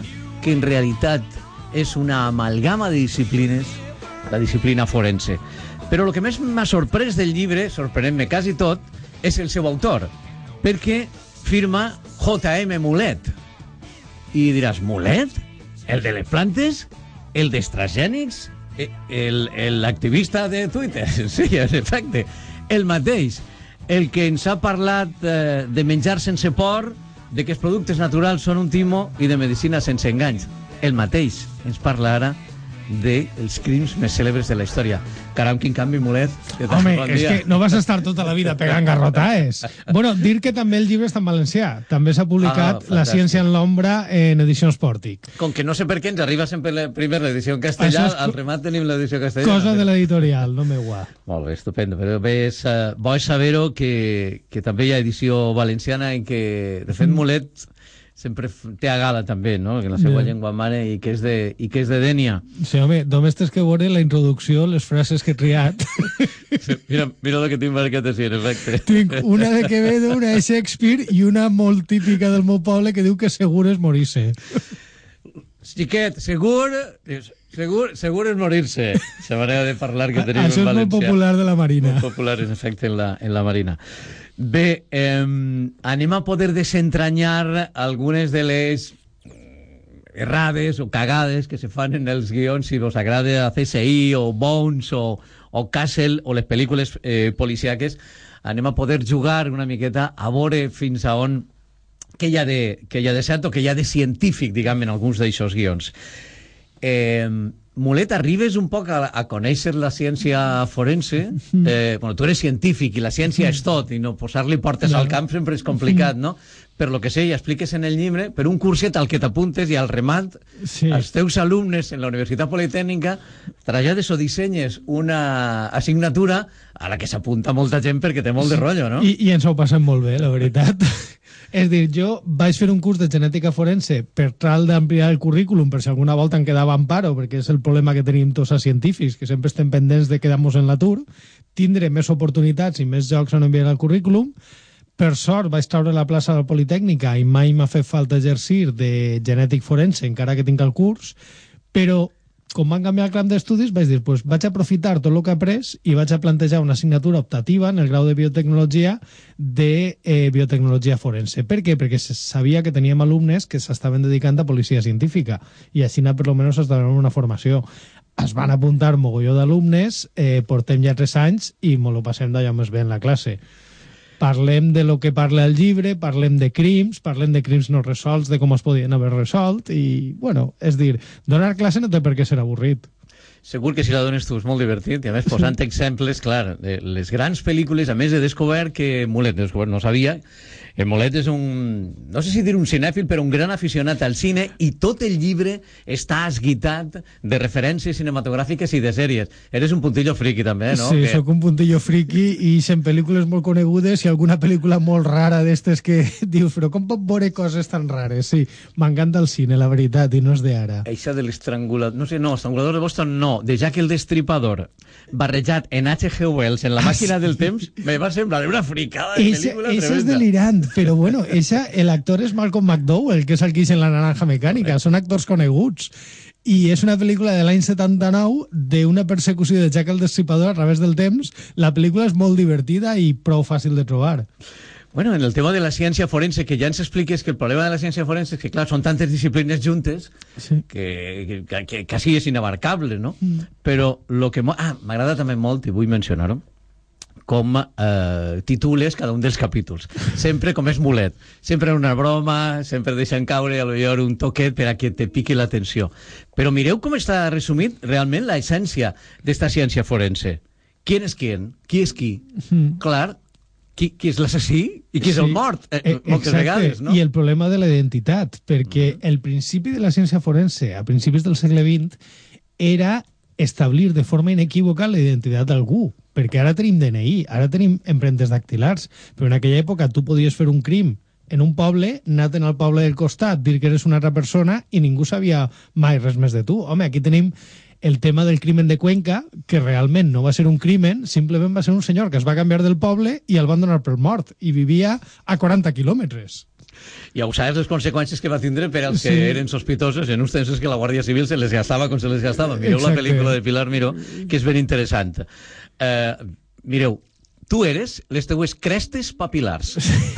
que en realitat és una amalgama de disciplines, la disciplina forense. Però el que més m'ha sorprès del llibre, sorprenent-me quasi tot, és el seu autor, perquè firma J M Mulet. I diràs, Mulet? El de les plantes? El dels transgènics? L'activista de Twitter? Sí, en efecte, el mateix. El que ens ha parlat eh, de menjar sense por, de que els productes naturals són un timo i de medicina sense enganys. El mateix ens parla ara dels crims més cèlebres de la història. Caram, quin canvi, Mulet. Home, bon és dia. Que no vas estar tota la vida pegant garrotaes. Bueno, dir que també el llibre està en valencià. També s'ha publicat ah, La ciència en l'ombra en edicions Pòrtic. Com que no sé per què ens arriba sempre la, primer l'edició en castellà, és... al remat tenim l'edició en castellà. Cosa de l'editorial, no me guà. Molt bé, estupendo. Però bé, és, uh, bo és saber-ho que, que també hi ha edició valenciana en què, de fet, Mulet sempre té a gala també, no?, que la seva yeah. llengua mare i que és de, i que és de Dènia. Sí, home, només tens que veure la introducció, les frases que he triat. Sí, mira, mira el que tinc marcat així, en efecte. Tinc una de Quevedo, una de Shakespeare i una molt típica del meu poble que diu que segur és morir-se. Xiquet, segur... Segur, segur és morir-se. La manera de parlar que tenim Això en valencià. Això és molt popular de la Marina. Molt popular, en efecte, en la, en la Marina. Bé, eh, anem a poder desentranyar algunes de les errades o cagades que se fan en els guions, si us agrada C S I o Bones o, o Castle o les pel·lícules eh, policíaques. Anem a poder jugar una miqueta a veure fins a on que hi ha de, que hi ha de cert o que hi ha de científic, diguem, en alguns d'aixòs guions. Eh, Mulet, arribes un poc a, a conèixer la ciència forense. Eh, bueno, tu eres científic i la ciència és tot, i no posar-li portes al camp sempre és complicat, no? Per lo que sé, ja expliques en el llibre, per un curset al que t'apuntes i al remat, sí. Els teus alumnes en la Universitat Politècnica trajades o dissenyes una assignatura a la que s'apunta molta gent perquè té molt de rotllo, no? I, i ens ho passem molt bé, la veritat. És dir, jo vaig fer un curs de genètica forense per tal d'ampliar el currículum, per si alguna volta em quedava en paro, perquè és el problema que tenim tots els científics, que sempre estem pendents de quedar-nos en l'atur, tindre més oportunitats i més jocs on enviar el currículum. Per sort vaig treure la plaça de la Politècnica i mai m'ha fet falta exercir de genètic forense, encara que tinc el curs, però com van canviar el camp d'estudis, vaig dir, pues, vaig aprofitar tot el que he après i vaig a plantejar una assignatura optativa en el grau de biotecnologia de eh, biotecnologia forense. Per què? Perquè sabia que teníem alumnes que s'estaven dedicant a policia científica i així per lo menos estaven en una formació. Es van apuntar mogolló d'alumnes, eh, portem ja tres anys i me lo passem d'allò més bé en la classe. Parlem de lo que parla el llibre, parlem de crims, parlem de crims no resolts, de com es podien haver resolt, i, bueno, és dir, donar classe no té per què ser avorrit. Segur que si la dones tu és molt divertit, i a més posant exemples, clar, de les grans pel·lícules, a més he descobert que Mulet, no sabia, el Mulet és un, no sé si dir un cinèfil, però un gran aficionat al cine, i tot el llibre està esguitat de referències cinematogràfiques i de sèries. Eres un puntillo friki també, no? Sí, que... sóc un puntillo friki i en pel·lícules molt conegudes i alguna pel·lícula molt rara d'estes que dius, però com pot veure coses tan rares? Sí, m'encanta el cine, la veritat, i no és d'ara. Eixa de l'estrangulador, no sé, no, estrangulador de Boston no, de Jack el Destripador, barrejat en H G Wells en La màquina del temps, me va semblar una fricada de pel·lícula tremenda. Esa és delirant, però bueno, esa, el actor és Malcolm McDowell, que és el que hizo en La naranja mecànica, són actors coneguts. I és una pel·lícula de l'any setanta-nou d'una persecució de Jack el Destripador a través del temps. La pel·lícula és molt divertida i prou fàcil de trobar. Bueno, en el tema de la ciència forense, que ja ens expliques que el problema de la ciència forense és que, clar, són tantes disciplines juntes sí. que, que, que quasi és inabarcable, no? Mm. Però lo que... Ah, m'agrada també molt, i vull mencionar-ho, com eh, titules cada un dels capítols. Sempre com és Mulet. Sempre una broma, sempre deixen caure a lo millor un toquet per a que te piqui l'atenció. Però mireu com està resumit realment la essència d'esta ciència forense. Qui és qui? Qui és qui? Mm. Clar, qui, qui és l'assassí i qui sí, és el mort, eh, moltes exacte. vegades, no? I el problema de la identitat, perquè mm. el principi de la ciència forense, a principis del segle vint, era establir de forma inequívoca la identitat d'algú, perquè ara tenim D N I, ara tenim empremtes dactilars, però en aquella època tu podies fer un crim en un poble, anar en el poble del costat, dir que eres una altra persona i ningú sabia mai res més de tu. Home, aquí tenim el tema del crimen de Cuenca, que realment no va ser un crimen, simplement va ser un senyor que es va canviar del poble i el van donar per mort, i vivia a quaranta quilòmetres. Ja ho saps les conseqüències que va tindre per als que Sí. eren sospitosos en uns temps que la Guàrdia Civil se les gastava com se les gastava. Mireu la Exacte. pel·lícula de Pilar Miró, que és ben interessant. Eh, mireu, tu eres les teues crestes papilars.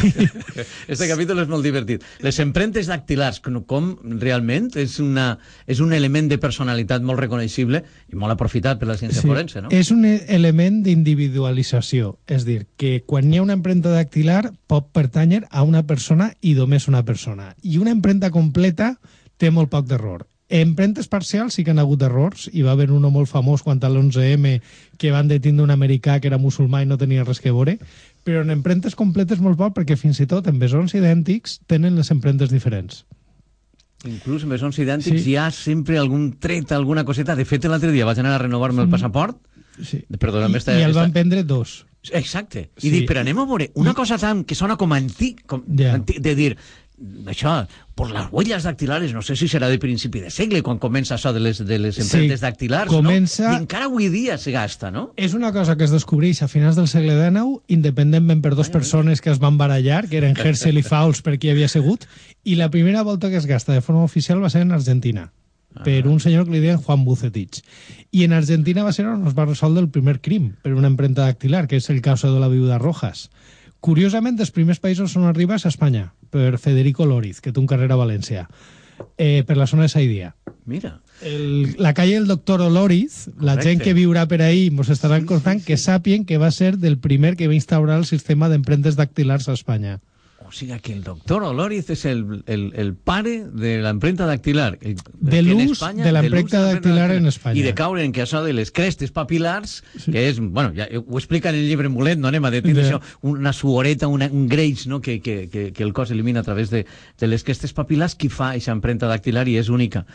Este capítol és molt divertit. Les empremtes dactilars, com, com realment és, una, és un element de personalitat molt reconeixible i molt aprofitat per la ciència Sí, forense, no? és un e- element d'individualització, és dir, que quan hi ha una empremta dactilar pot pertànyer a una persona i només una persona. I una empremta completa té molt poc d'error. Empremtes parcials sí que han hagut errors, i va haver uno molt famós quan a l'onze eme que van detindre un americà que era musulmà i no tenia res que veure, però en empremtes completes molt poc, perquè fins i tot en besons idèntics tenen les empremtes diferents. Inclús en besons idèntics Sí. hi ha sempre algun tret, alguna coseta. De fet, l'altre dia vaig anar a renovar-me el passaport. Sí. Perdona, I, esta, I el esta... van prendre dos. Exacte. I Sí. dic, però anem a veure una cosa tan, que sona com antic, com, Ja. antic de dir, això, por las huellas dactilares, no sé si serà de principi de segle, quan comença això de les, de les empremtes Sí, dactilars, comença- no? I encara avui dia se gasta, no? És una cosa que es descobreix a finals del segle dinou, independentment per dues persones que es van barallar, que eren Herschel i Fauls per qui havia segut, i la primera volta que es gasta de forma oficial va ser en Argentina, per un senyor que li deien Juan Bucetich. I en Argentina va ser on es va resoldre el primer crim per una empremta dactilar, que és el caso de la viuda Rojas. Curiosament, els primers països on arriba és a Espanya, per Federico Lóriz, que té un carrer a València, eh, per la zona de Saidia. Mira. El, la calle del doctor Oloriz, la Correcte. gent que viurà per ahí mos estaran contant que sàpien que va ser del primer que va instaurar el sistema d'empremtes dactilars a Espanya. O sigui que el doctor Oloriz és el, el, el pare de l'empremta dactilar. El, De que en l'ús Espanya- de l'ús l'empremta l'empremta dactilar en Espanya. I de caure en que això de les crestes papilars, sí. que és, bueno, ja ho explica en el llibre Mulet, no anem a detenir De- això, una suoreta, una, un greix, no?, que, que, que, que el cos elimina a través de, de les crestes papilars, qui fa aquesta empremta dactilar i és única.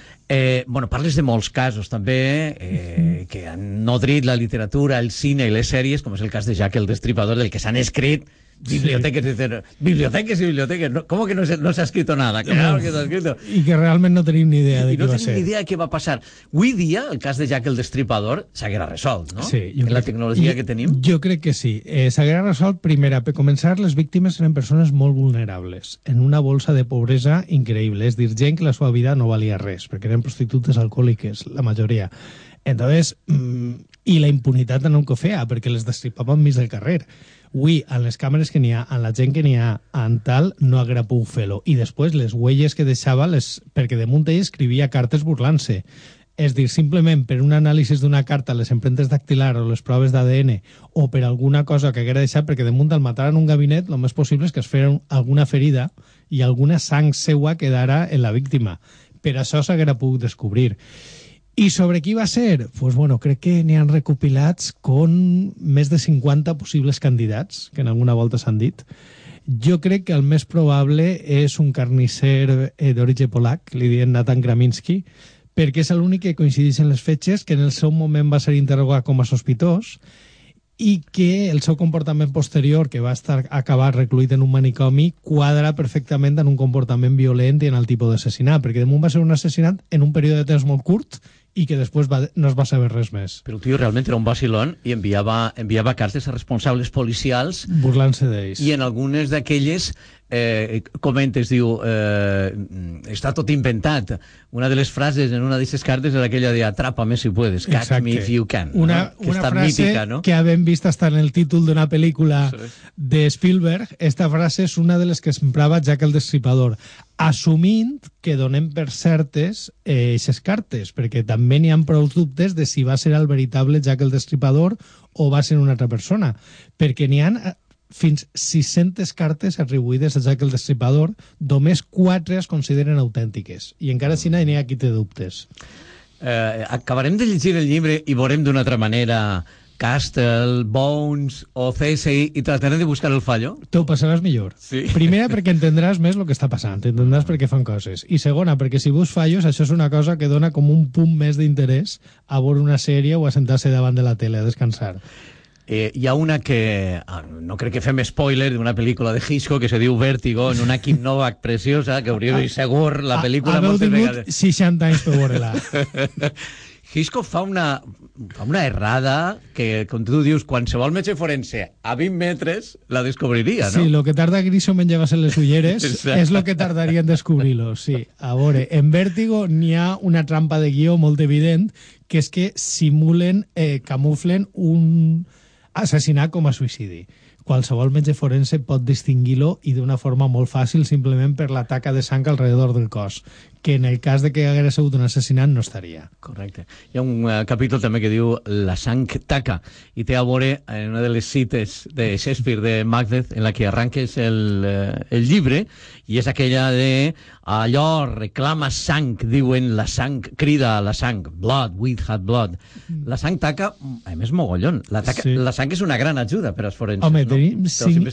Eh, bueno, parles de molts casos també eh, que han nodrit la literatura, el cine i les sèries, com és el cas de Jack el Destripador, del que s'han escrit biblioteques, sí. biblioteques i biblioteques. No, ¿Cómo que no se, no se ha escrito nada? Claro que s'ha escrito. I que realment no tenim ni idea de I què no va tenim ser. ni idea de què va passar. Avui dia, el cas de Jack el Destripador s'haguera resolt, no? Sí, jo en la crec- tecnologia jo- que tenim. Jo crec que sí. Eh, S'haguera resolt, primera, per començar, les víctimes eren persones molt vulnerables, en una bolsa de pobresa increïble. És dir, gent que la seva vida no valia res, perquè eren prostitutes alcohòliques, la majoria. Entonces, mm, i la impunitat en el que ho feia, perquè les destripaven mig del carrer. Avui, en les càmeres que n'hi ha, en la gent que n'hi ha, en tal, no haguera pogut fer-lo. I després, les huelles que deixava, les, perquè damunt ell escrivia cartes burlant-se. És dir, simplement per un anàlisi d'una carta, les empremtes dactilar o les proves d'A D N, o per alguna cosa que haguera deixat, perquè damunt del matar en un gabinet, el més possible és que es fera alguna ferida i alguna sang seua quedara en la víctima. Per això s'haguera pogut descobrir. I sobre qui va ser? Pues bueno, crec que n'hi han recopilats con més de cinquanta possibles candidats, que en alguna volta s'han dit. Jo crec que el més probable és un carnisser eh, d'origen polac, li diuen Nathan Gramiński, perquè és l'únic que coincideix en les fetges, que en el seu moment va ser interrogat com a sospitós, i que el seu comportament posterior, que va estar acabar recluït en un manicomi, quadra perfectament en un comportament violent i en el tipus d'assassinat, perquè damunt va ser un assassinat en un període de temps molt curt i que després va, no es va saber res més. Però el tio realment era un vacilón i enviava, enviava cartes a responsables policials Burlant-se d'ells. i en algunes d'aquelles eh, comentes, diu, eh, està tot inventat. Una de les frases en una d'aquestes cartes era aquella de atrápame si puedes, catch Exacte. me if you can. Una, no? Que una està frase mítica, no? que havem vist hasta en el títol d'una pel·lícula Sí. de Spielberg. Esta frase és una de les que emprava Jack el Destripador, assumint que donem per certes aquestes eh, cartes, perquè també n'hi ha prou dubtes de si va ser el veritable Jack el Destripador o va ser una altra persona, perquè n'hi ha fins sis-centes cartes atribuïdes a Jack el Destripador, només quatre es consideren autèntiques, i encara si n'hi ha qui té dubtes. Eh, acabarem de llegir el llibre i veurem d'una altra manera Castle, Bones o C S I i tratarem de buscar el fallo. T'ho passaràs millor. Sí. Primera, perquè entendràs més el que està passant, entendràs per què fan coses. I segona, perquè si veus fallos, això és una cosa que dona com un punt més d'interès a veure una sèrie o a sentar-se davant de la tele a descansar. Eh, hi ha una que, ah, no crec que fem spoiler, d'una pel·lícula de Hitchcock que se diu Vértigo, en una Kim Novak preciosa, que hauríeu vist segur la pel·lícula Haveu moltes tingut vegades. seixanta anys per veure-la. Hitchcock fa una, fa una errada que, com tu dius, qualsevol metge forense a vint metres la descobriria, no? Sí, lo que tarda Grissom en llevar-se les ulleres és lo que tardaria en descobrir-lo, sí. A veure, en Vértigo n'hi ha una trampa de guió molt evident, que és que simulen, eh, camuflen un assassinat com a suïcidi. Qualsevol metge forense pot distingir-lo i d'una forma molt fàcil simplement per la taca de sang alrededor del cos, que en el cas de que hagués sigut un assassinat no estaria. Correcte. Hi ha un uh, capítol també que diu La sang taca, i té a veure en una de les cites de Shakespeare de Macbeth, en la que arranques el, uh, el llibre, i és aquella de allò reclama sang, diuen la sang, crida a la sang, blood, we had blood. La sang taca, a més, mogollon. La, taca, sí. La sang és una gran ajuda per als forenses. Home, no? tenim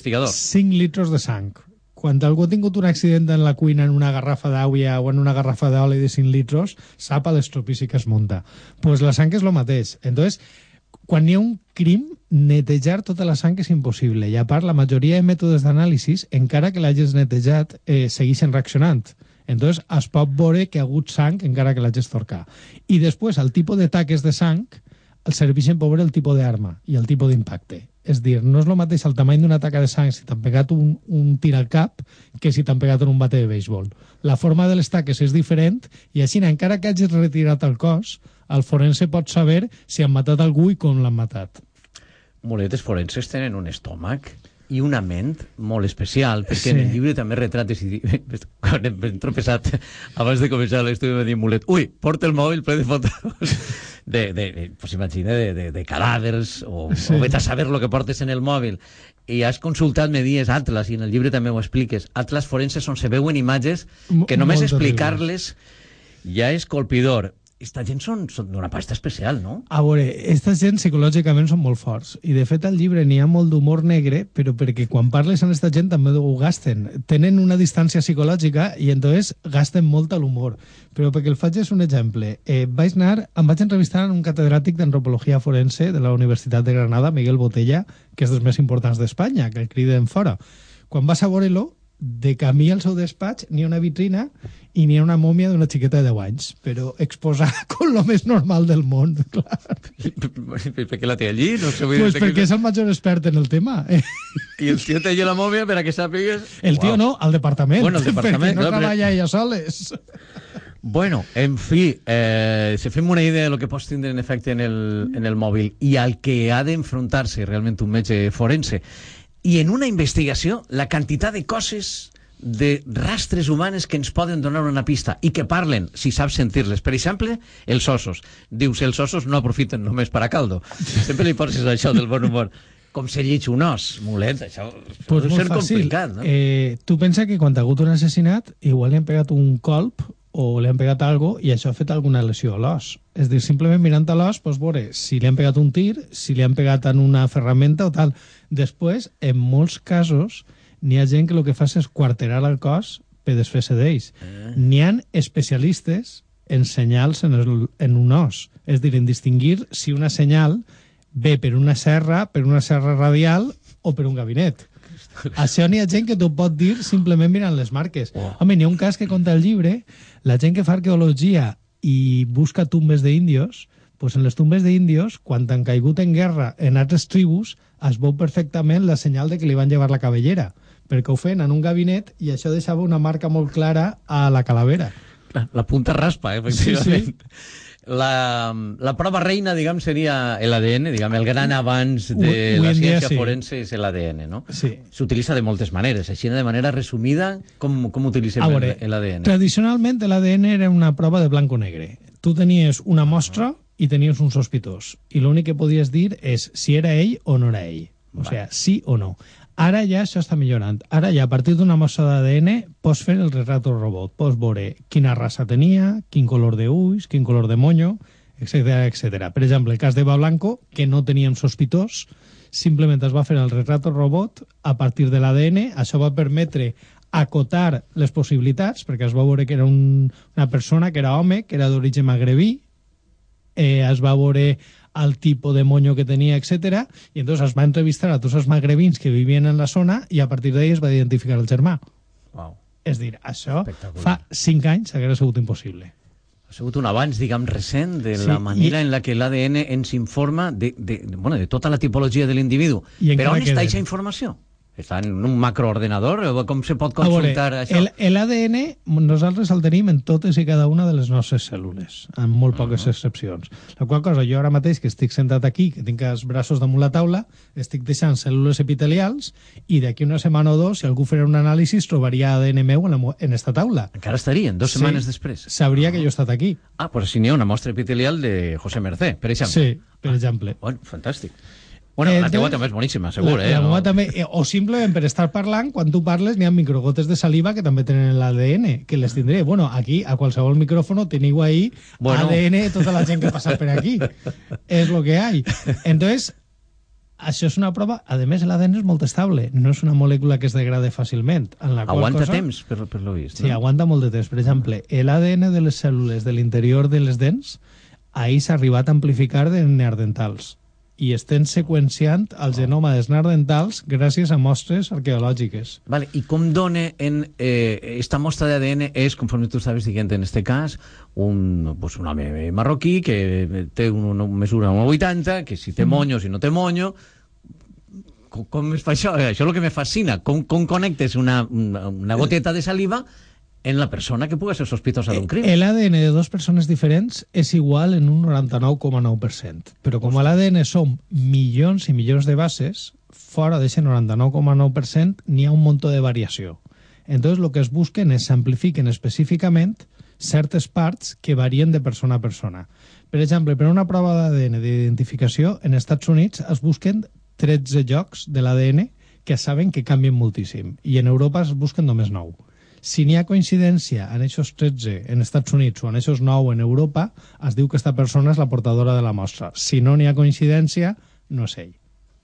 cinc litres de sang. Quan algú ha tingut un accident en la cuina en una garrafa d'aigua o en una garrafa d'oli de cinc litros, sap a l'estropici que es munta. Pues la sang és el mateix. Entonces, quan hi ha un crim, netejar tota la sang és impossible. I a part, la majoria de mètodes d'anàlisis, encara que l'hagis netejat, eh, segueixen reaccionant. Entonces, es pot veure que ha hagut sang encara que l'hagis torcat. I després, el tipus de taques de sang el serveixen per veure el tipus d'arma i el tipus d'impacte. És dir, no és el mateix el tamany d'una taca de sang si t'han pegat un, un tir al cap que si t'han pegat en un bate de béisbol. La forma de les taques és diferent i així, encara que hagis retirat el cos, el forense pot saber si han matat algú i com l'han matat. Muletes forenses tenen un estómac i una ment molt especial, perquè sí. En el llibre també retrates i quan hem tropeçat abans de començar l'estudi m'ha dit Mulet, ui, porta el mòbil ple de fotos de, de, de pues imagina, de, de, de cadàvers o, sí. O vet a saber lo que portes en el mòbil i has consultat, me dies, Atlas, i en el llibre també ho expliques, Atlas forenses on se veuen imatges que només explicar-les ja és colpidor. Esta gent són, són d'una pasta especial, no? A veure, esta gent psicològicament són molt forts. I, de fet, al llibre n'hi ha molt d'humor negre, però perquè quan parles amb esta gent també ho gasten. Tenen una distància psicològica i, entonces, gasten molt a l'humor. Però perquè el faig és un exemple. Eh, vaig anar, em vaig entrevistar en un catedràtic d'antropologia forense de la Universitat de Granada, Miguel Botella, que és dels més importants d'Espanya, que el criden fora. Quan vas a veure-lo, de camí al seu despatx n'hi ha una vitrina i n'hi ha una mòmia d'una xiqueta de deu anys, però exposada com lo més normal del món, clar. Per què la té allí? No sé, pues perquè que... és el major expert en el tema. I el tio té allí la mòmia per a que sàpigues... El tio wow. No, al departament. Bueno, al departament. Perquè no clar, treballa però... ella soles. Bueno, en fi, eh, si fem una idea de lo que pots tindre en efecte en el, en el mòbil i al que ha d'enfrontar-se realment un metge forense, i en una investigació, la quantitat de coses, de rastres humanes que ens poden donar una pista i que parlen, si saps sentir-les. Per exemple, els ossos. Dius, els ossos no aprofiten només per a caldo. Sempre li poses això del bon humor. Com se llig un os, Mulet, això pues deu ser fàcil. complicat, no? Eh, tu pensa que quan ha hagut un assassinat, igual li han pegat un colp o li han pegat algo i això ha fet alguna lesió a l'os. És dir, simplement mirant a l'os, pots veure si li han pegat un tir, si li han pegat en una ferramenta o tal. Després, en molts casos, n'hi ha gent que el que fa és quarterar el cos per desfer-se d'ells. Eh. N'hi ha especialistes en senyals en, el, en un os. És dir, en distingir si una senyal ve per una serra, per una serra radial o per un gabinet. Això n'hi ha gent que t'ho pot dir simplement mirant les marques. Oh. Home, n'hi ha un cas que conta el llibre, la gent que fa arqueologia i busca tumbes d'índios, pues en les tumbes d'índios, quan han caigut en guerra en altres tribus, es veu perfectament la senyal de que li van llevar la cabellera, perquè ho feien en un gabinet i això deixava una marca molt clara a la calavera. La, la punta raspa, eh, efectivament. Sí, sí. La, la prova reina, diguem, seria l'A D N, diguem, el gran abans de la ciència forense és l'A D N, no? Sí. S'utilitza de moltes maneres. Així, de manera resumida, com, com utilitzem l'A D N? Tradicionalment, l'A D N era una prova de blanc o negre. Tu tenies una mostra i tenies un sospitós. I l'únic que podies dir és si era ell o no era ell. O sigui, sí o no. Ara ja això està millorant. Ara ja, a partir d'una mostra d'A D N, pots fer el retrato robot. Pots veure quina raça tenia, quin color d'ulls, quin color de monyo, etcètera, etcètera. Per exemple, el cas d'Eva Blanco, que no teníem sospitós, simplement es va fer el retrato robot a partir de l'A D N. Això va permetre acotar les possibilitats, perquè es va veure que era un, una persona que era home, que era d'origen magrebí, eh, es va veure el tipus de monyo que tenia, etcètera, i entonces es va entrevistar a tots els magrebins que vivien en la zona i a partir d'ahí es va identificar el germà. Wow. És dir, això fa cinc anys hauria sigut impossible. ha sigut un avanç, diguem, recent de Sí, la manera i- en la que l'A D N ens informa de, de, bueno, de tota la tipologia de l'individu. I Però encara on està queden. aquesta informació? Està en un macroordenador? O com se pot A veure, consultar això? el, el A D N nosaltres el tenim en totes i cada una de les nostres cèl·lules, amb molt poques uh -huh. excepcions. La qual cosa, jo ara mateix que estic sentat aquí, que tinc els braços damunt la taula, estic deixant cèl·lules epitelials i d'aquí una setmana o dos, si algú fera un anàlisi, trobaria A D N meu en, la, mo- en esta taula. Encara estarien, dos Sí. setmanes després. Sabria que jo he estat aquí. Ah, pues si n'hi ha una mostra epitelial de José Mercè, per exemple. Sí, per exemple. Bueno, fantàstic. Bueno, Eh, la teua entonces- també és boníssima, segur, la, eh? La No? meva també, eh, o simplement per estar parlant, quan tu parles n'hi ha microgotes de saliva que també tenen l'A D N, que les tindré. Bueno, aquí, a qualsevol micrófono, teniu ahí Bueno. A D N de tota la gent que passa per aquí. És lo que hay. Entonces, això és una prova. A més, l'A D N és molt estable. No és una molècula que es degrade fàcilment. En la qual Aguanta cosa, temps, per, per lo vist. Sí, aguanta molt de temps. Per exemple, l'A D N de les cèl·lules de l'interior de les dents, ahir s'ha arribat a amplificar de neandertals i estem seqüenciant el genoma dels neandertals gràcies a mostres arqueològiques. Vale, i com dona en eh, esta mostra de A D N és, conforme tu estaves dient en este cas, un, pues un home marroquí que té una, una mesura un vuitanta, que si té monyo, si no té monyo. Com, com es fa això? Això és el que me fascina. Com, com connectes una, una, una goteta de saliva en la persona que pugui ser sospitosa d'un crim? L'A D N de dues persones diferents és igual en un noranta-nou coma nou per cent. Però com a l'A D N som milions i milions de bases, fora d'aquest noranta-nou coma nou per cent n'hi ha un munt de variació. Entonces, lo que es busquen és s'amplifiquen específicament certes parts que varien de persona a persona. Per exemple, per una prova d'A D N d'identificació, en Estats Units es busquen tretze llocs de l'A D N que saben que canvien moltíssim, i en Europa es busquen només nou. Si n'hi ha coincidència en aquests tretze en Estats Units o en aquests nou en Europa, es diu que aquesta persona és la portadora de la mostra. Si no n'hi ha coincidència, no és ell.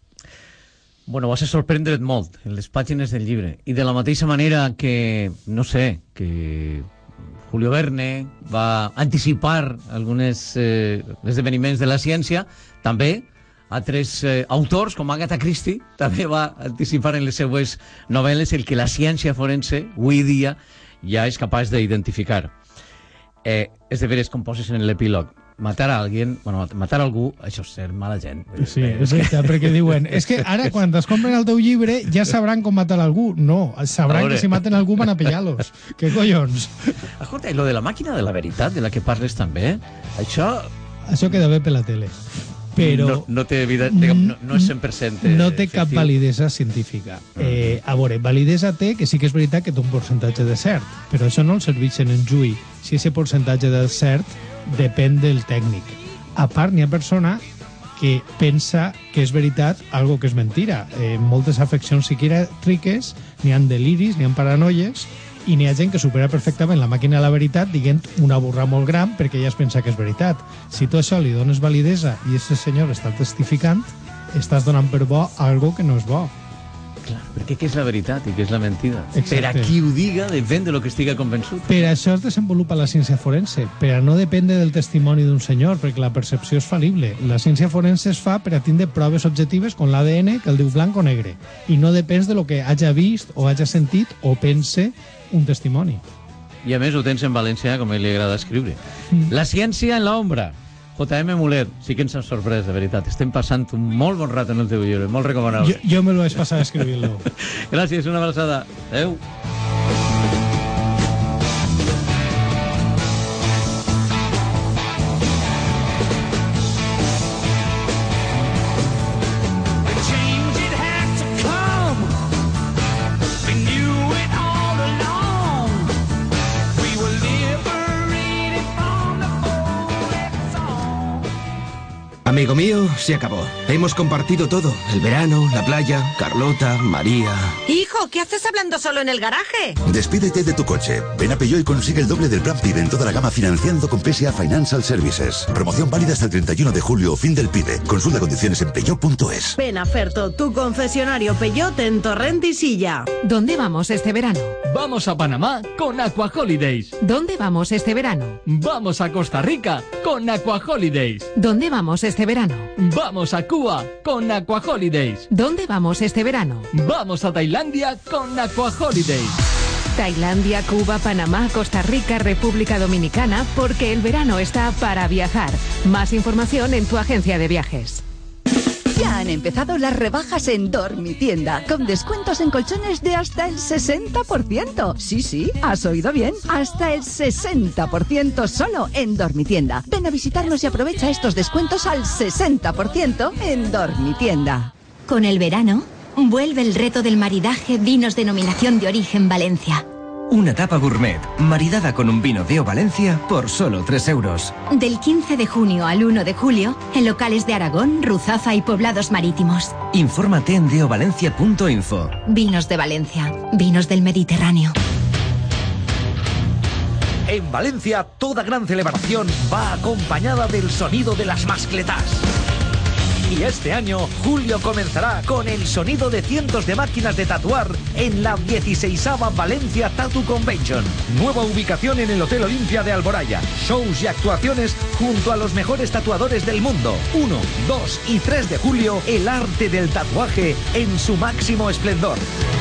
Bueno, vas a sorprendre't molt en les pàgines del llibre. I de la mateixa manera que, no sé, que Julio Verne va anticipar alguns eh, esdeveniments de la ciència, també altres eh, autors, com Agatha Christie, també va anticipar en les seues novel·les el que la ciència forense avui dia ja és capaç d'identificar. Eh, és de veres, com poses en l'epílog, matar a alguien, bueno, matar a algú, això és ser mala gent. Sí, és veritat, perquè diuen, és que ara quan es compren el teu llibre ja sabran com matar algú. No, sabran que si maten algú van a pillar-los. Què collons? Escolta, i lo de la màquina de la veritat, de la que parles també, això... Això queda bé per la tele. Però no, no té vida, diguem, no, no és cent per cent eh, no té cap efectiu. validesa científica. Eh, a veure, validesa té que sí que és veritat que té un percentatge de cert, però això no el serveix en un juí si aquest percentatge de cert depèn del tècnic. A part, n'hi ha persona que pensa que és veritat algo que és mentira. En moltes afeccions psiquiàtriques n'hi ha deliris, n'hi ha paranoies, i n'hi ha gent que supera perfectament la màquina de la veritat dient una burra molt gran perquè ja es pensa que és veritat. Si tu això li dones validesa i aquest senyor està testificant, estàs donant per bo algo que no és bo. Clar, perquè què és la veritat i què és la mentida? Exacte. Per a qui ho diga, depèn de lo que estiga convençut. Per això es desenvolupa la ciència forense, per a no dependre del testimoni d'un senyor, perquè la percepció és fal·lible. La ciència forense es fa per a tindre proves objectives com l'A D N, que el diu blanc o negre, i no depèn de lo que haja vist o haja sentit o pense un testimoni. I a més ho tens en valencià, com a ell li agrada escriure. La ciència en l'ombra. J M Mulet, sí que ens ha sorprès, de veritat. Estem passant un molt bon rato en el teu llibre, molt recomanable. Jo, jo me lo vaig passar a escribir-lo. Gràcies, una abraçada. Adéu. Amigo mío, se acabó. Hemos compartido todo. El verano, la playa, Carlota, María... Hijo, ¿qué haces hablando solo en el garaje? Despídete de tu coche. Ven a Peugeot y consigue el doble del plan PIB en toda la gama financiando con P S A Financial Services. Promoción válida hasta el treinta y uno de julio o fin del PIB. Consulta condiciones en peugeot punto es. Penaferto, tu concesionario Peugeot en Torrent y Silla. ¿Dónde vamos este verano? Vamos a Panamá con Aqua Holidays. ¿Dónde vamos este verano? Vamos a Costa Rica con Aqua Holidays. ¿Dónde vamos este verano? Vamos a Cuba con Aqua Holidays. ¿Dónde vamos este verano? Vamos a Tailandia con Aqua Holidays. Tailandia, Cuba, Panamá, Costa Rica, República Dominicana, porque el verano está para viajar. Más información en tu agencia de viajes. Ya han empezado las rebajas en Dormitienda, con descuentos en colchones de hasta el sesenta por ciento. Sí, sí, has oído bien, hasta el sesenta por ciento solo en Dormitienda. Ven a visitarnos y aprovecha estos descuentos al sesenta por ciento en Dormitienda. Con el verano, vuelve el reto del maridaje Vinos Denominación de Origen Valencia. Una tapa gourmet, maridada con un vino de O Valencia por solo tres euros. Del quince de junio al uno de julio, en locales de Aragón, Ruzafa y poblados marítimos. Infórmate en deovalencia punto info. Vinos de Valencia, vinos del Mediterráneo. En Valencia, toda gran celebración va acompañada del sonido de las mascletas. Y este año, Julio comenzará con el sonido de cientos de máquinas de tatuar en la dieciseisava Valencia Tattoo Convention. Nueva ubicación en el Hotel Olimpia de Alboraya. Shows y actuaciones junto a los mejores tatuadores del mundo. uno, dos y tres de julio, el arte del tatuaje en su máximo esplendor.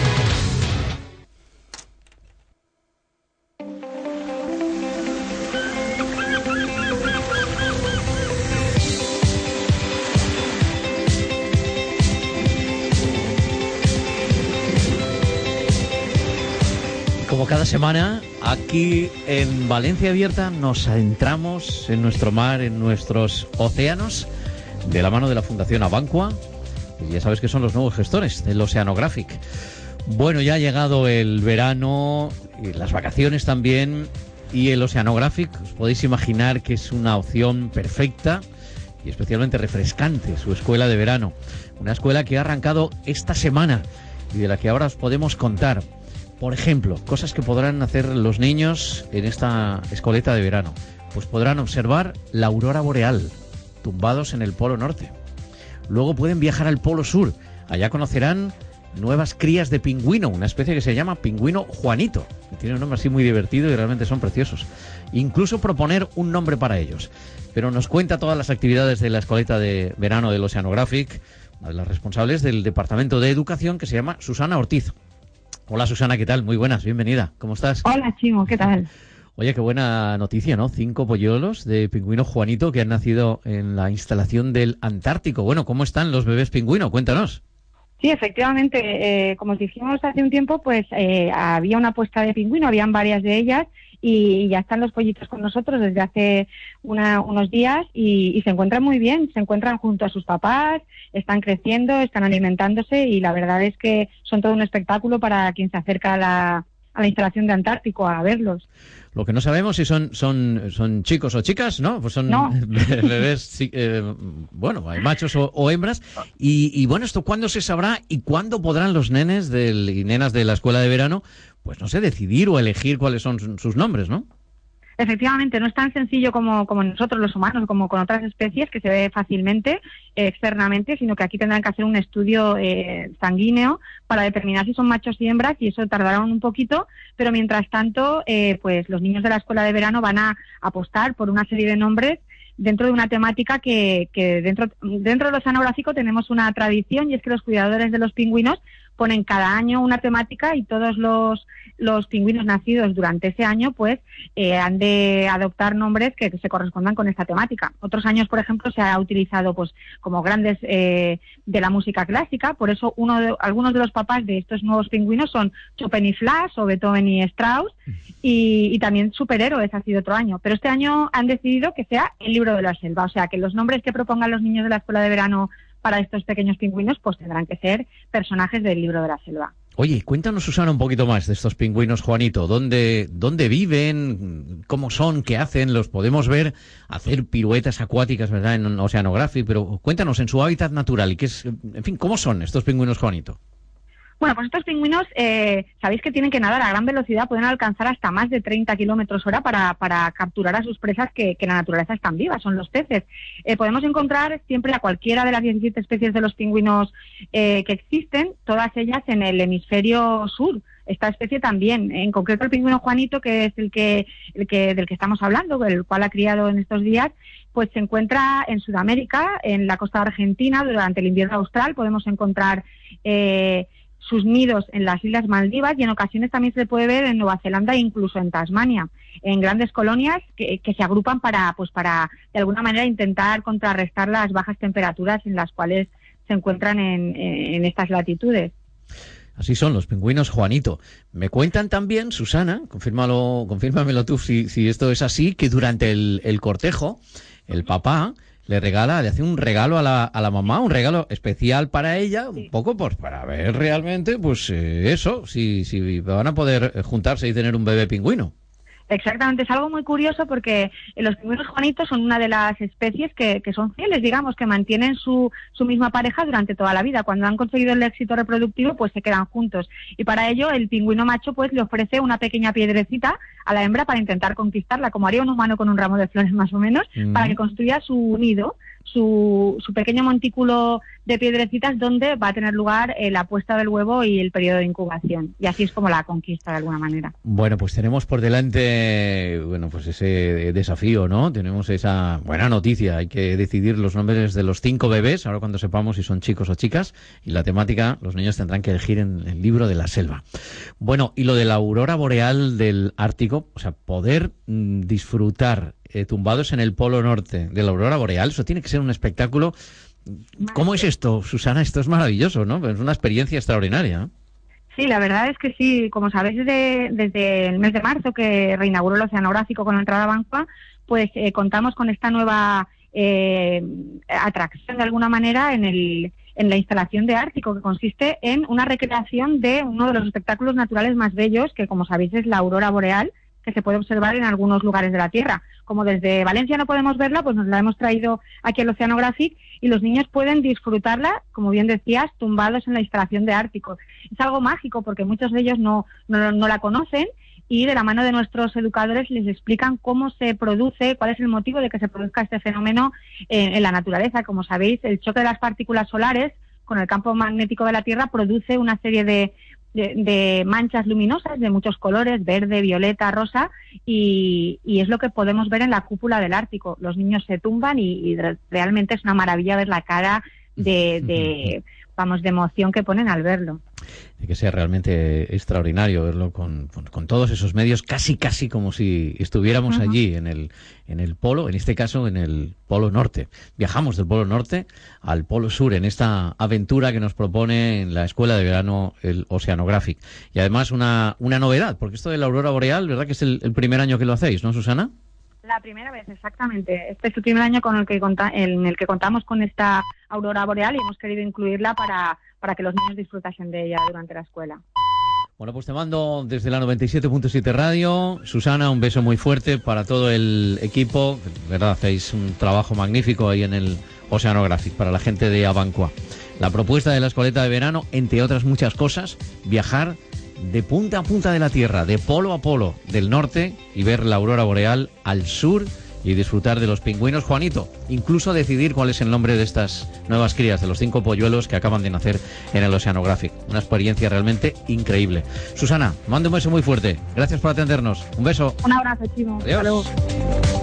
Como cada semana, aquí en Valencia Abierta nos adentramos en nuestro mar, en nuestros océanos, de la mano de la Fundación Abancua. Y ya sabes que son los nuevos gestores del Oceanographic. Bueno, ya ha llegado el verano, y las vacaciones también, y el Oceanographic, os podéis imaginar que es una opción perfecta y especialmente refrescante, su escuela de verano. Una escuela que ha arrancado esta semana y de la que ahora os podemos contar. Por ejemplo, cosas que podrán hacer los niños en esta escoleta de verano. Pues podrán observar la aurora boreal, tumbados en el Polo Norte. Luego pueden viajar al Polo Sur. Allá conocerán nuevas crías de pingüino, una especie que se llama pingüino Juanito, que tiene un nombre así muy divertido y realmente son preciosos. Incluso proponer un nombre para ellos. Pero nos cuenta todas las actividades de la escoleta de verano del Oceanographic, una de las responsables del Departamento de Educación, que se llama Susana Ortiz. Hola Susana, ¿qué tal? Muy buenas, bienvenida. ¿Cómo estás? Hola Chimo, ¿qué tal? Oye, qué buena noticia, ¿no? Cinco polluelos de pingüino Juanito que han nacido en la instalación del Antártico. Bueno, ¿cómo están los bebés pingüino? Cuéntanos. Sí, efectivamente, eh, como os dijimos hace un tiempo, pues eh, había una puesta de pingüino, habían varias de ellas y ya están los pollitos con nosotros desde hace una, unos días y, y se encuentran muy bien, se encuentran junto a sus papás, están creciendo, están alimentándose y la verdad es que son todo un espectáculo para quien se acerca a la, a la instalación de Antártico a verlos. Lo que no sabemos si son son son chicos o chicas, ¿no? Pues son no. bebés, eh, bueno, hay machos o, o hembras. Y, y bueno, ¿esto cuándo se sabrá y cuándo podrán los nenes del, y nenas de la escuela de verano, pues no sé, decidir o elegir cuáles son sus nombres, ¿no? Efectivamente, no es tan sencillo como, como nosotros los humanos, como con otras especies, que se ve fácilmente eh, externamente, sino que aquí tendrán que hacer un estudio eh, sanguíneo para determinar si son machos y hembras, y eso tardará un poquito, pero mientras tanto, eh, pues los niños de la escuela de verano van a apostar por una serie de nombres dentro de una temática que, que dentro, dentro del oceanográfico tenemos una tradición, y es que los cuidadores de los pingüinos ponen cada año una temática y todos los, los pingüinos nacidos durante ese año pues eh, han de adoptar nombres que, que se correspondan con esta temática. Otros años, por ejemplo, se ha utilizado pues como grandes eh, de la música clásica, por eso uno de, algunos de los papás de estos nuevos pingüinos son Chopin y Flash o Beethoven y Strauss, y, y también superhéroes ha sido otro año. Pero este año han decidido que sea el libro de la selva, o sea que los nombres que propongan los niños de la escuela de verano para estos pequeños pingüinos pues tendrán que ser personajes del libro de la selva. Oye, cuéntanos, Susana, un poquito más de estos pingüinos, Juanito. ¿Dónde, dónde viven? ¿Cómo son? ¿Qué hacen? Los podemos ver hacer piruetas acuáticas, ¿verdad?, en un Oceanographic, pero cuéntanos en su hábitat natural y qué es, en fin, ¿cómo son estos pingüinos, Juanito? Bueno, pues estos pingüinos, eh, sabéis que tienen que nadar a gran velocidad, pueden alcanzar hasta más de treinta kilómetros hora para, para capturar a sus presas que, que en la naturaleza están vivas, son los peces. Eh, podemos encontrar siempre a cualquiera de las diecisiete especies de los pingüinos eh, que existen, todas ellas en el hemisferio sur. Esta especie también, en concreto el pingüino Juanito, que es el que, el que del que estamos hablando, el cual ha criado en estos días, pues se encuentra en Sudamérica, en la costa argentina, durante el invierno austral. Podemos encontrar... Eh, sus nidos en las Islas Maldivas y en ocasiones también se puede ver en Nueva Zelanda e incluso en Tasmania, en grandes colonias que, que se agrupan para, pues para, de alguna manera, intentar contrarrestar las bajas temperaturas en las cuales se encuentran en, en estas latitudes. Así son los pingüinos, Juanito. Me cuentan también, Susana, confírmalo, confírmamelo tú si, si esto es así, que durante el, el cortejo, el papá le regala, le hace un regalo a la, a la mamá, un regalo especial para ella, un poco pues para ver realmente, pues eh, eso, si, si van a poder juntarse y tener un bebé pingüino. Exactamente, es algo muy curioso porque los pingüinos Juanitos son una de las especies que, que son fieles, digamos, que mantienen su, su misma pareja durante toda la vida. Cuando han conseguido el éxito reproductivo, pues se quedan juntos. Y para ello, el pingüino macho pues le ofrece una pequeña piedrecita a la hembra para intentar conquistarla, como haría un humano con un ramo de flores más o menos, mm. para que construya su nido, su, su pequeño montículo de piedrecitas donde va a tener lugar eh, la puesta del huevo y el periodo de incubación. Y así es como la conquista de alguna manera. Bueno, pues tenemos por delante, bueno, pues ese desafío, ¿no? Tenemos esa buena noticia. Hay que decidir los nombres de los cinco bebés, ahora cuando sepamos si son chicos o chicas, y la temática, los niños tendrán que elegir en el libro de la selva. Bueno, y lo de la aurora boreal del Ártico, o sea, poder mmm, disfrutar eh, tumbados en el polo norte de la aurora boreal, eso tiene que ser un espectáculo. ¿Cómo es esto, Susana? Esto es maravilloso, ¿no? Es una experiencia extraordinaria. Sí, la verdad es que sí. Como sabéis, desde, desde el mes de marzo que reinauguró el oceanográfico con la entrada a Abancua, pues eh, contamos con esta nueva eh, atracción de alguna manera en el en la instalación de Ártico, que consiste en una recreación de uno de los espectáculos naturales más bellos, que como sabéis es la aurora boreal, que se puede observar en algunos lugares de la Tierra. Como desde Valencia no podemos verla, pues nos la hemos traído aquí al Oceanographic y los niños pueden disfrutarla, como bien decías, tumbados en la instalación de Ártico. Es algo mágico porque muchos de ellos no, no, no la conocen y de la mano de nuestros educadores les explican cómo se produce, cuál es el motivo de que se produzca este fenómeno en, en la naturaleza. Como sabéis, el choque de las partículas solares con el campo magnético de la Tierra produce una serie de De, de manchas luminosas de muchos colores, verde, violeta, rosa, y, y es lo que podemos ver en la cúpula del Ártico. Los niños se tumban y, y realmente es una maravilla ver la cara de, de vamos, de emoción que ponen al verlo. Tiene que ser realmente extraordinario verlo con, con, con todos esos medios, casi casi como si estuviéramos uh-huh. allí en el, en el polo, en este caso en el polo norte. Viajamos del polo norte al polo sur en esta aventura que nos propone en la Escuela de Verano el Oceanographic. Y además una, una novedad, porque esto de la aurora boreal, ¿verdad que es el, el primer año que lo hacéis, no, Susana? La primera vez, exactamente. Este es el primer año con el que conta, en el que contamos con esta aurora boreal y hemos querido incluirla para, para que los niños disfrutasen de ella durante la escuela. Bueno, pues te mando desde la noventa y siete punto siete Radio. Susana, un beso muy fuerte para todo el equipo. De verdad, hacéis un trabajo magnífico ahí en el Oceanographic para la gente de Abancua. La propuesta de la escoleta de verano, entre otras muchas cosas, viajar de punta a punta de la Tierra, de polo a polo del norte y ver la aurora boreal al sur y disfrutar de los pingüinos, Juanito. Incluso decidir cuál es el nombre de estas nuevas crías, de los cinco polluelos que acaban de nacer en el Oceanographic. Una experiencia realmente increíble. Susana, mando un beso muy fuerte. Gracias por atendernos. Un beso. Un abrazo, Chimo. Adiós.